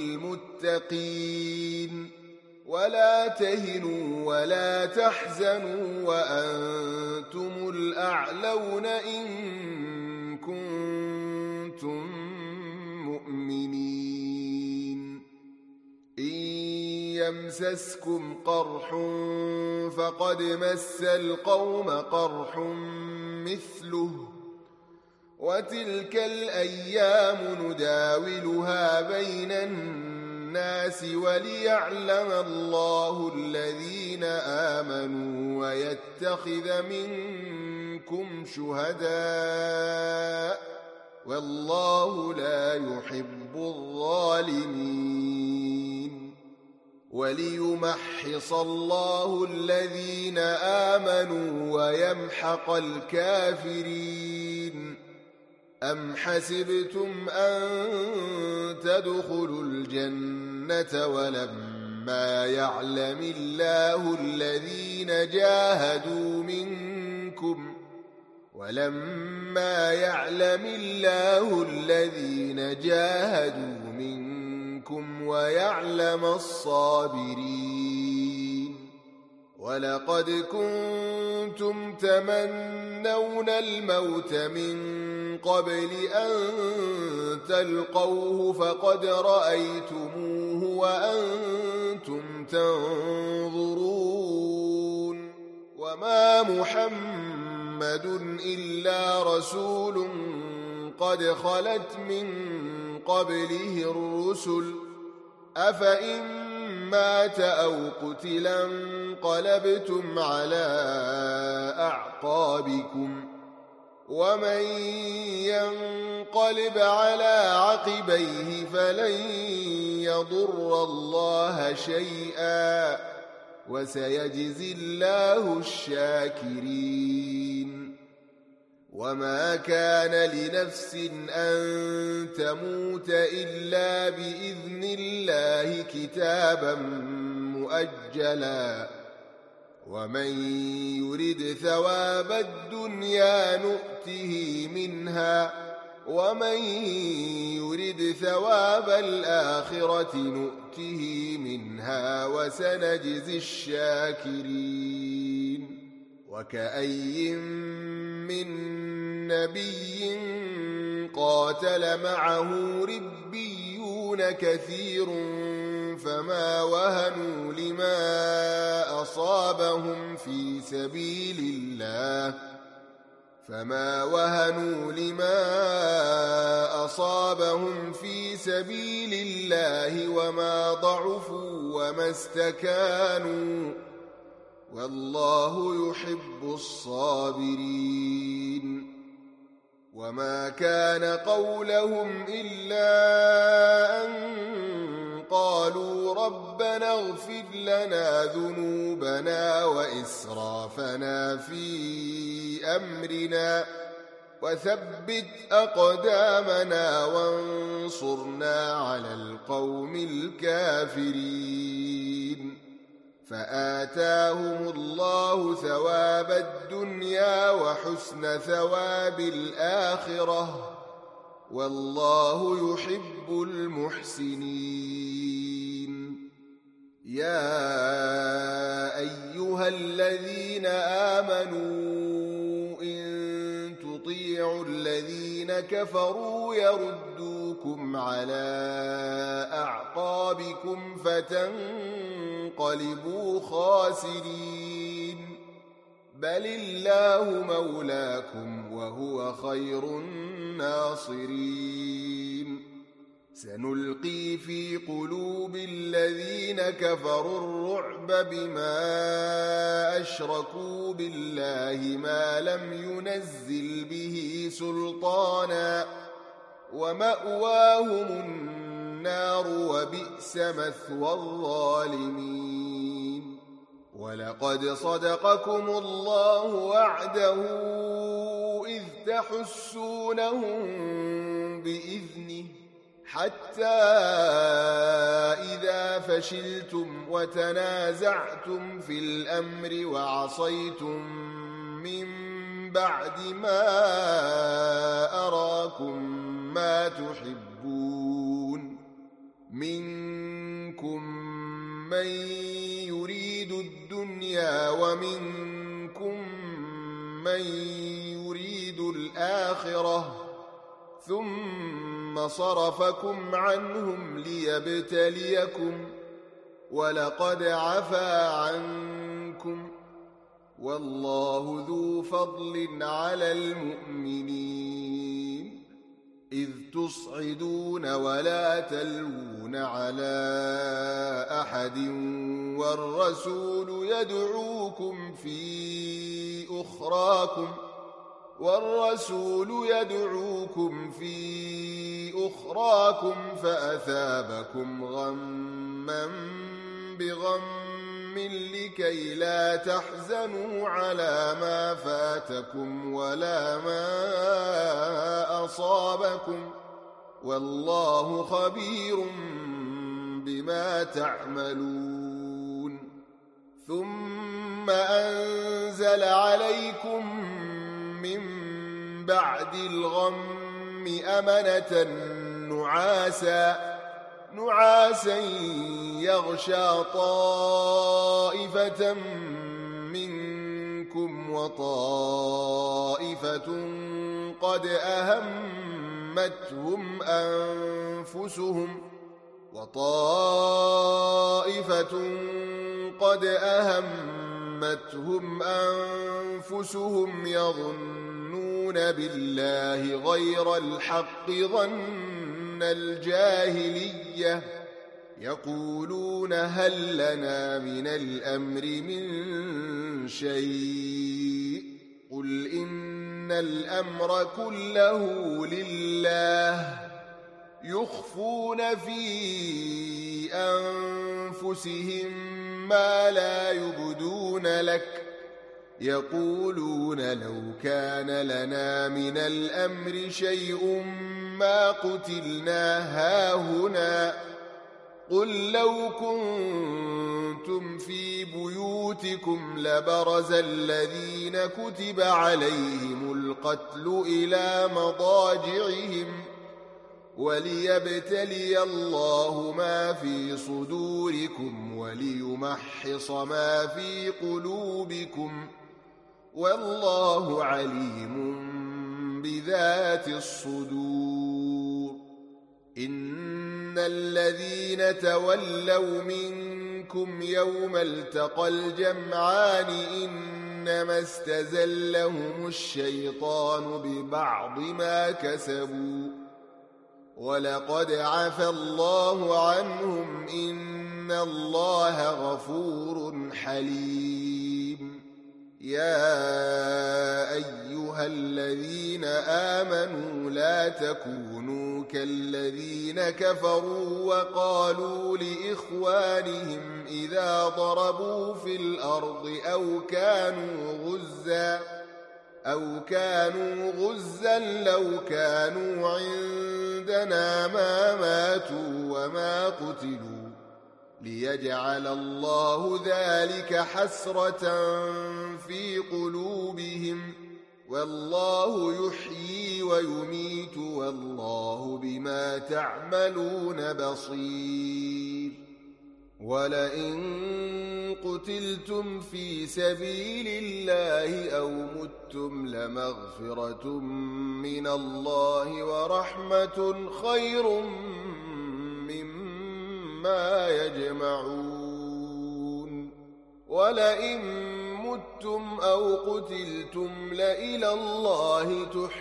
للمتقين. ولا تهنوا ولا تحزنوا وأنتم الأعلون إن كنتم مؤمنين. إن يمسسكم قرح فقد مس القوم قرح مثله وتلك الأيام نداولها بين الناس وليعلم الله الذين آمنوا ويتخذ منكم شهداء والله لا يحب الظالمين. وليمحص الله الذين آمنوا ويمحق الكافرين. أم حسبتم أن تدخلوا الجنة ولما يعلم الله الذين جاهدوا منكم ولما يعلم الله الذين جاهدوا منكم ويعلم الصابرين. ولقد كنتم تمنون الموت من قبل أن تلقوه فقد رأيتموه وأنتم تنظرون. وما محمد إلا رسول قد خلت من قبله الرسل أفإن مات أو قتلا انقلبتم على أعقابكم ومن ينقلب على عقبيه فلن يضر الله شيئا وسيجزي الله الشاكرين. وما كان لنفس أن تموت إلا بإذن الله كتابا مؤجلا ومن يرد ثواب الدنيا نؤته منها ومن يرد ثواب الآخرة نؤته منها وسنجزي الشاكرين. وكأي من نبي قاتل معه ربيون كثير فما وهنوا لما أصابهم في سبيل الله فما وهنوا لما أصابهم في سبيل الله وما ضعفوا وما استكانوا والله يحب الصابرين. وما كان قولهم إلا أن قالوا ربنا اغفر لنا ذنوبنا وإسرافنا في أمرنا وثبت أقدامنا وانصرنا على القوم الكافرين. فآتاهم الله ثواب الدنيا وحسن ثواب الآخرة والله يحب المحسنين. يا أيها الذين آمنوا إن تطيعوا الذين كفروا يردوكم على أعقابكم فتنقلبوا خاسرين. بل الله مولاكم وهو خير الناصرين. سنلقي في قلوب الذين كفروا الرعب بما أشركوا بالله ما لم ينزل به سلطانا ومأواهم النار وبئس مثوى الظالمين. ولقد صدقكم الله وعده إذ تحسونهم بإذنه حتى إذا فشلتم وتنازعتم في الأمر وعصيتم من بعد ما أراكم ما تحبون منكم من يريد الدنيا ومنكم من يريد الآخرة ثم صرفكم عنهم ليبتليكم ولقد عفا عنكم والله ذو فضل على المؤمنين. إذ تصعدون ولا تلوون على أحد والرسول يدعوكم في أخراكم والرسول يدعوكم في أخراكم فأثابكم غما بغم لكي لا تحزنوا على ما فاتكم ولا ما أصابكم والله خبير بما تعملون. ثم أنزل عليكم من بعد الغم أمنة نعاسا نعاسا يغشى طائفة منكم وطائفة قد أهمتهم أنفسهم وطائفة قد أهمتهم أنفسهم يظنون بالله غير الحق ظن الجاهلية يقولون هل لنا من الأمر من شيء قل إن الأمر كله لله يخفون في أنفسهم ما لا يبدون لك يقولون لو كان لنا من الأمر شيء ما قتلنا هاهنا قل لو كنتم في بيوتكم لبرز الذين كتب عليهم القتل إلى مضاجعهم وليبتلي الله ما في صدوركم وليمحص ما في قلوبكم والله عليم بذات الصدور. إن الذين تولوا منكم يوم التقى الجمعان إنما استزلهم الشيطان ببعض ما كسبوا ولقد عفى الله عنهم إن الله غفور حليم. يا أيها الذين آمنوا لا تكونوا كالذين كفروا وقالوا لإخوانهم إذا ضربوا في الأرض أو كانوا غزا أو كانوا غزا لو كانوا عندنا ما ماتوا وما قتلوا ليجعل الله ذلك حسرة في قلوبهم، والله يحيي ويميت والله بما تعملون بصير. ولئن قتلتم في سبيل الله أو متم لمغفرة من الله ورحمة خير مما يجمعون. ولئن متم أو قتلتم لإلى الله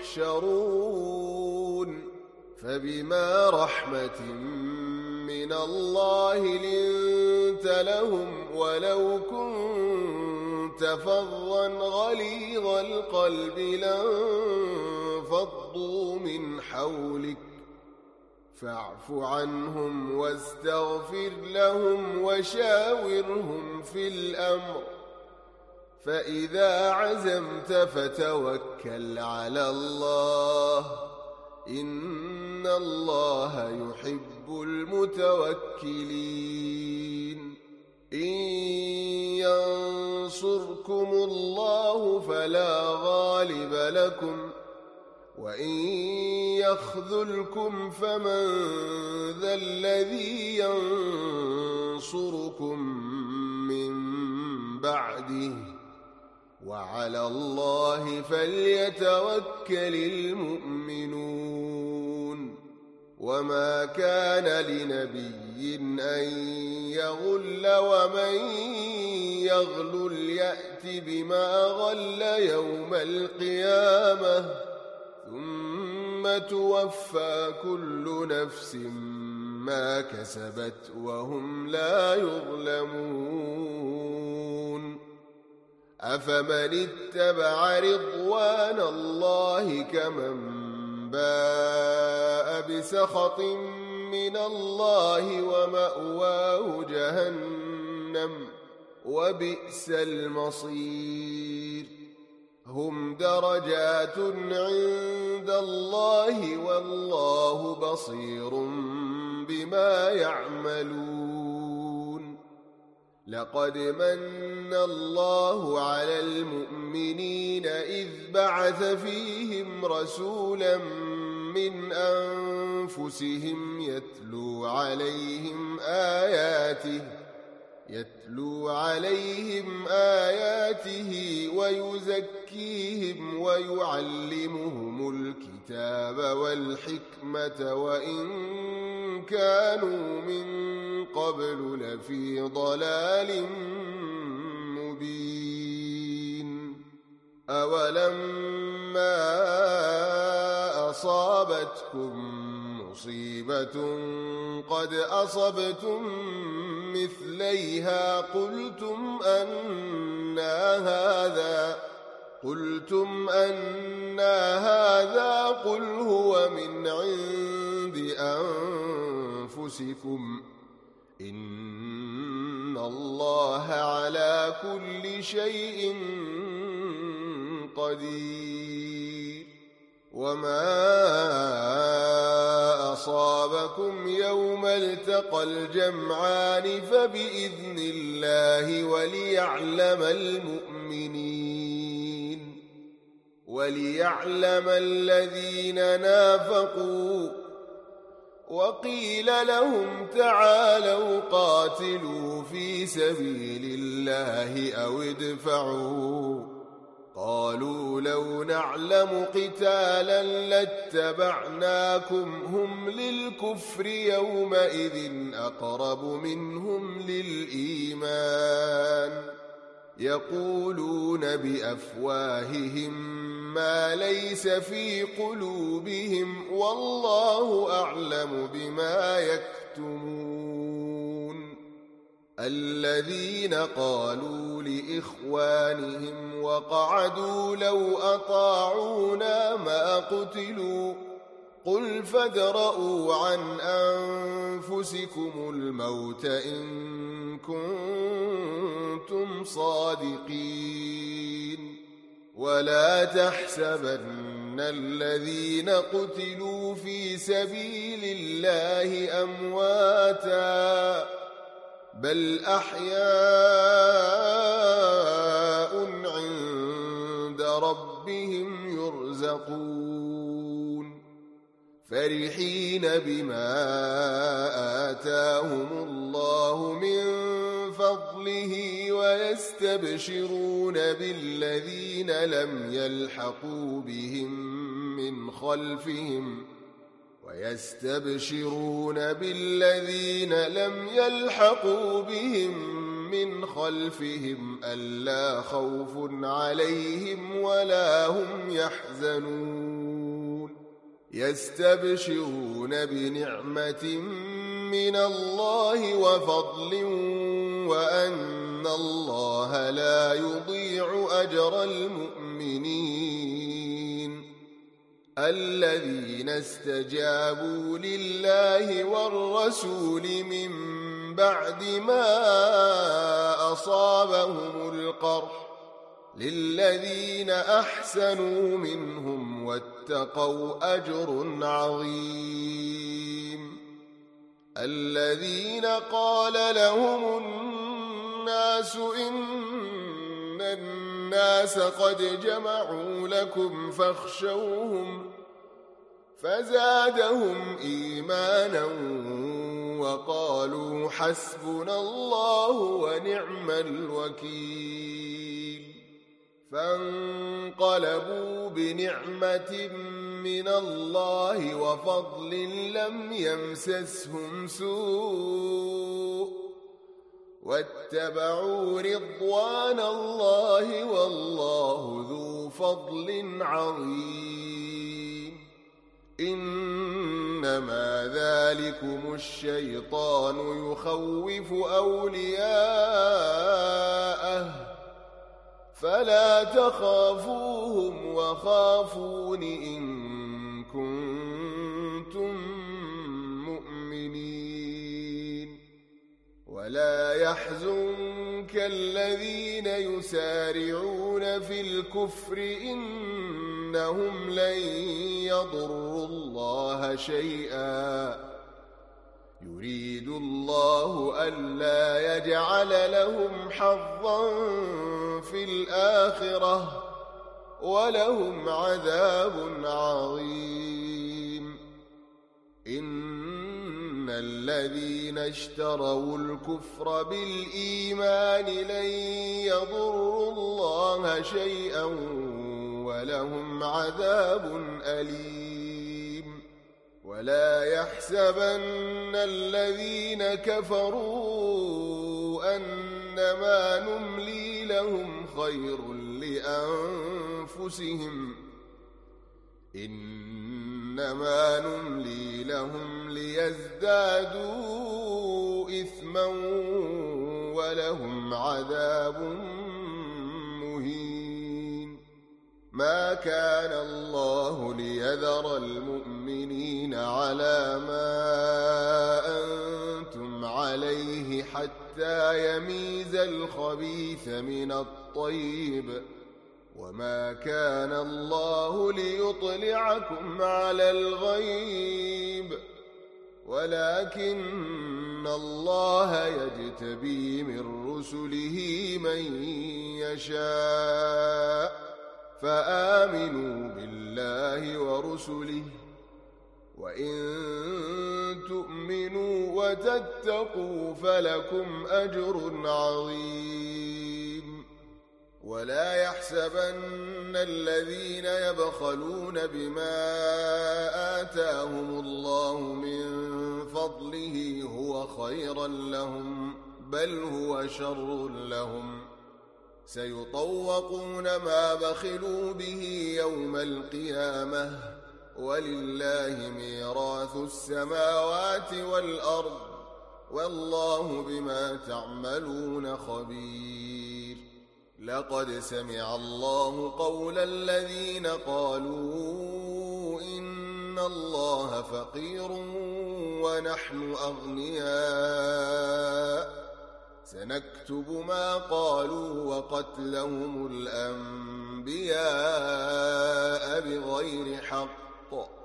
تحشرون. فبما رحمة من الله لنت لهم ولو كنت فظا غليظ القلب لانفضوا من حولك فاعف عنهم واستغفر لهم وشاورهم في الأمر، فإذا عزمت فتوكل على الله، إن الله يحب المتوكلين. إن ينصركم الله فلا غالب لكم وإن يخذلكم فمن ذا الذي ينصركم من بعده، وعلى الله فليتوكل المؤمنون. وما كان لنبي أن يغل ومن يغلل يأت بما غل يوم القيامة ثم توفى كل نفس ما كسبت وهم لا يظلمون. أفمن اتبع رضوان الله كمن باء بسخط من الله ومأواه جهنم وبئس المصير. هم درجات عند الله والله بصير بما يعملون. لقد من الله على المؤمنين إذ بعث فيهم رسولا من أنفسهم يتلو عليهم آياته يتلو عليهم آياته ويزكيهم ويعلمهم الكتاب والحكمة وإن كانوا من قبل لفي ضلال مبين. أولما أصابتكم مصيبة قد أصبتم مثليها قلتم أنى هذا قلتم أنى هذا قل هو من عند أنفسكم إن الله على كل شيء قدير. وما أصابكم يوم التقى الجمعان فبإذن الله وليعلم المؤمنين وليعلم الذين نافقوا. وقيل لهم تعالوا قاتلوا في سبيل الله أو ادفعوا قالوا لو نعلم قتالا لاتبعناكم هم للكفر يومئذ أقرب منهم للإيمان يقولون بأفواههم ما ليس في قلوبهم والله أعلم بما يكتمون. الذين قالوا لإخوانهم وقعدوا لو أطاعونا ما قتلوا قل فادرءوا عن أنفسكم الموت إن كنتم صادقين. ولا تحسبن الذين قتلوا في سبيل الله أمواتاً بل أحياء عند ربهم يرزقون فرحين بما آتاهم الله من فضله ويستبشرون بالذين لم يلحقوا بهم من خلفهم ويستبشرون بالذين لم يلحقوا بهم من خلفهم ألا خوف عليهم ولا هم يحزنون يستبشرون بنعمة من الله وفضل وأن الله لا يضيع أجر المؤمنين الذين استجابوا لله والرسول من بعد ما أصابهم القرح للذين أحسنوا منهم واتقوا أجر عظيم الذين قال لهم الناس إن الناس قد جمعوا لكم فاخشوهم فزادهم إيمانا وقالوا حسبنا الله ونعم الوكيل فانقلبوا بنعمة من الله وفضل لم يمسسهم سوء واتبعوا رضوان الله والله ذو فضل عظيم إنما ذلكم الشيطان يخوف أولياءه فلا تخافوهم وخافون إن كنتم مؤمنين ولا يحزنك الذين يسارعون في الكفر إنهم لن يضروا الله شيئا يريد الله ألا يجعل لهم حظا في الآخرة ولهم عذاب عظيم إن الذين اشتروا الكفر بالإيمان لن يضروا الله شيئا ولهم عذاب أليم ولا يحسبن الذين كفروا أنما نملي لهم خير لأنفسهم إنما نملي لهم ليزدادوا إثما ولهم عذاب مهين ما كان الله ليذر المؤمنين على ما أنتم عليه حتى يميز الخبيث من الطيب وما كان الله ليطلعكم على الغيب ولكن الله يجتبي من رسله من يشاء فآمنوا بالله ورسله وإن تؤمنوا وتتقوا فلكم أجر عظيم ولا يحسبن الذين يبخلون بما آتاهم الله من فضله هو خيرا لهم بل هو شر لهم سيطوقون ما بخلوا به يوم القيامة ولله ميراث السماوات والأرض والله بما تعملون خبير لقد سمع الله قول الذين قالوا إن الله فقير ونحن أغنياء سنكتب ما قالوا وقتلهم الأنبياء بغير حق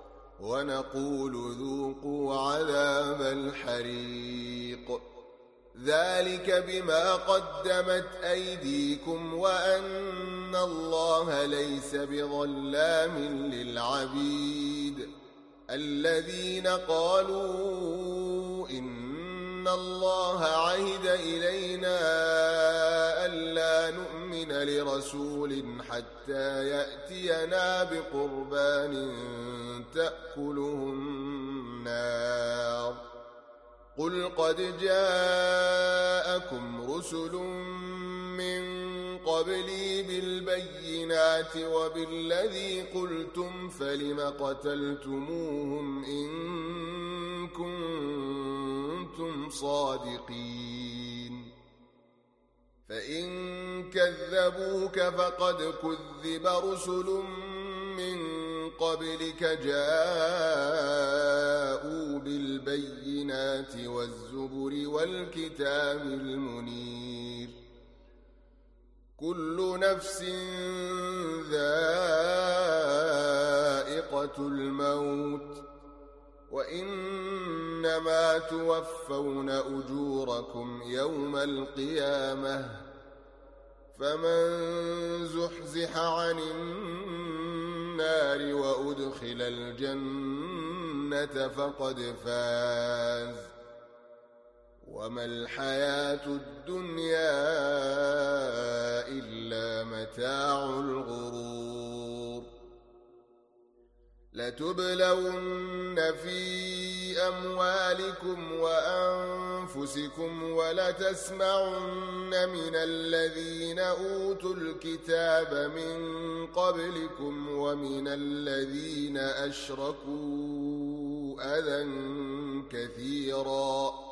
ونقول ذوقوا عذاب الحريق ذلك بما قدمت أيديكم وأن الله ليس بظلام للعبيد الذين قالوا إن الله عهد إلينا ألا نؤمن لرسول حتى يأتينا بقربان تأكله النار قل قد جاءكم رسل من قبلي بالبينات وبالذي قلتم فلم قتلتموهم إن كنتم صادقين فإن كذبوك فقد كذب رسل من قبلك جاءوا بالبينات والزبر والكتاب المنير كل نفس ذائقة الموت وإنما توفون أجوركم يوم القيامة فمن زحزح عن النار وأدخل الجنة فقد فاز وما الحياة الدنيا إلا متاع الغرور لتبلون في أموالكم وأنفسكم ولتسمعن من الذين أوتوا الكتاب من قبلكم ومن الذين أشركوا أذى كثيرا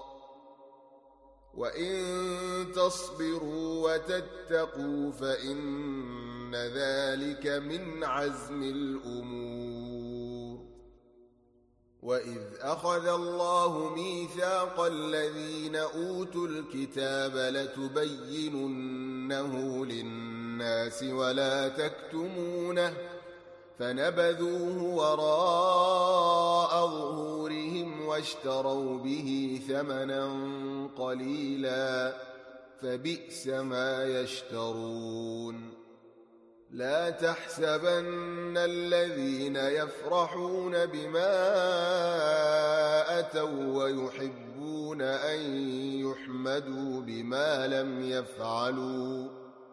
وإن تصبروا وتتقوا فإن ذلك من عزم الأمور وإذ أخذ الله ميثاق الذين أوتوا الكتاب لتبيننه للناس ولا تكتمونه فنبذوه وراء ظهورهم واشتروا به ثمنا قليلا فبئس ما يشترون لا تحسبن الذين يفرحون بما أتوا ويحبون أن يحمدوا بما لم يفعلوا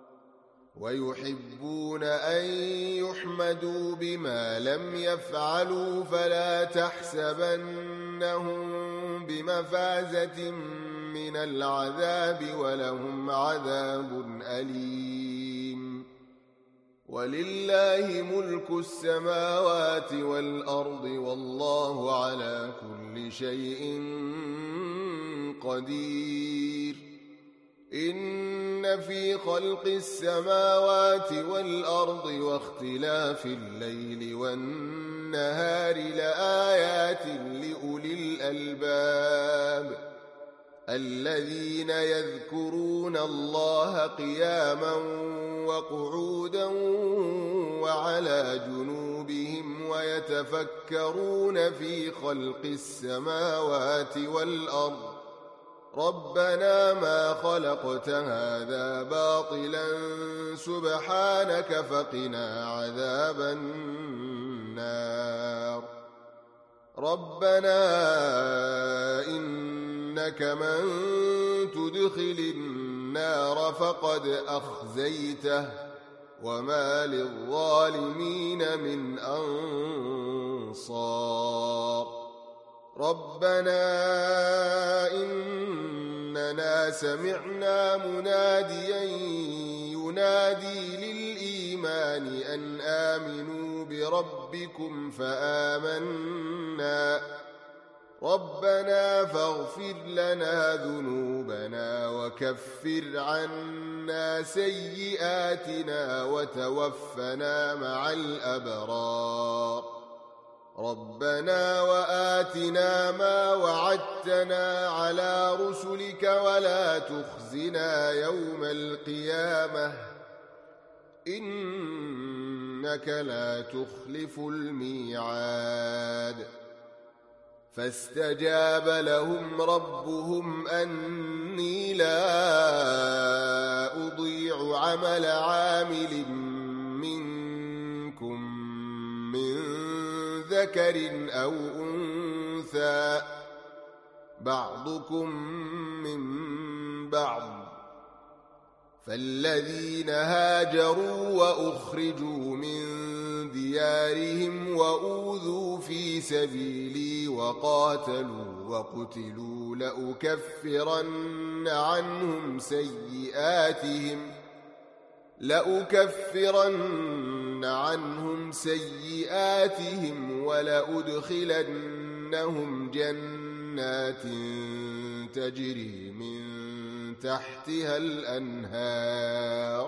ويحبون أن يحمدوا بما لم يفعلوا فلا تحسبنهم بمفازة من العذاب ولهم عذاب أليم ولله ملك السماوات والأرض والله على كل شيء قدير إن في خلق السماوات والأرض واختلاف الليل والنهار لآيات لأولي الألباب الذين يذكرون الله قياما وقعودا وعلى جنوبهم ويتفكرون في خلق السماوات والأرض ربنا ما خلقت هذا باطلا سبحانك فقنا عذاب النار ربنا إنك من تدخل النار فقد أخزيته وما للظالمين من أنصار ربنا إننا سمعنا مناديا ينادي للإيمان أن آمنوا بربكم فآمنا ربنا فاغفر لنا ذنوبنا وكفر عنا سيئاتنا وتوفنا مع الأبرار ربنا وآتنا ما وعدتنا على رسلك ولا تخزنا يوم القيامة إنك لا تخلف الميعاد فاستجاب لهم ربهم أن إني لا أضيع عمل عامل منكم من ذكر أو أنثى بعضكم من بعض، فالذين هاجروا وأخرجوا من ديارهم وأوذوا في سبيلي وقاتلوا وقتلوا لأكفرن عنهم سيئاتهم لأكفرن عنهم سيئاتهم ولأدخلنهم جنات تجري من تحتها الأنهار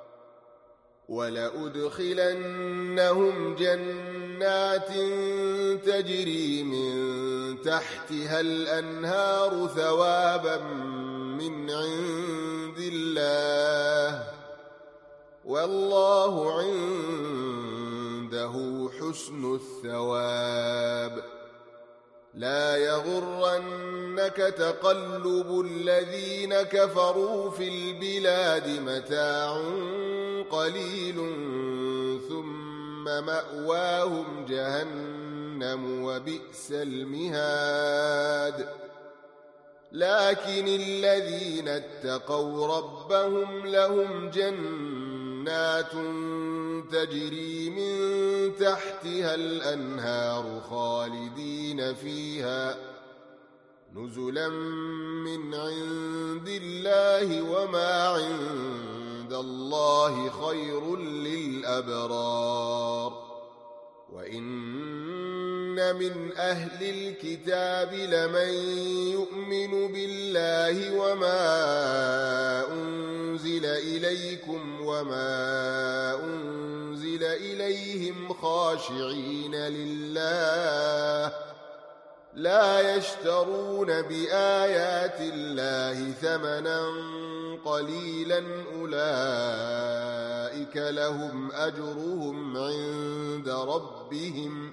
ولأدخلنهم جنات تجري من تحتها الأنهار ثوابا من عند الله والله عنده حسن الثواب. لا يغرنك تقلب الذين كفروا في البلاد، متاع قليل ثم مأواهم جهنم وبئس المهاد. لكن الذين اتقوا ربهم لهم جنات تجري من تحتها الأنهار خالدين فيها نزلا من عند الله وما عند الله خير للأبرار. وإن من أهل الكتاب لمن يؤمن بالله وما أنزل إليكم وما أنزل إليهم خاشعين لله لا يشترون بآيات الله ثمنا قليلا أولئك لهم أجرهم عند ربهم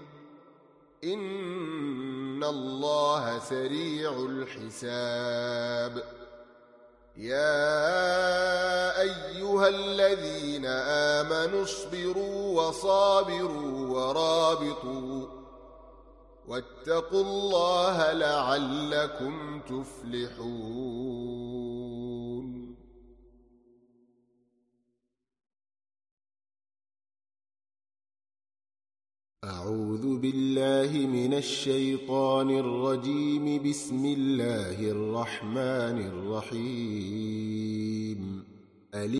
إن الله سريع الحساب. يا أيها الذين آمنوا اصبروا وصابروا ورابطوا واتقوا الله لعلكم تفلحون. أعوذ بالله من الشيطان الرجيم. بسم الله الرحمن الرحيم.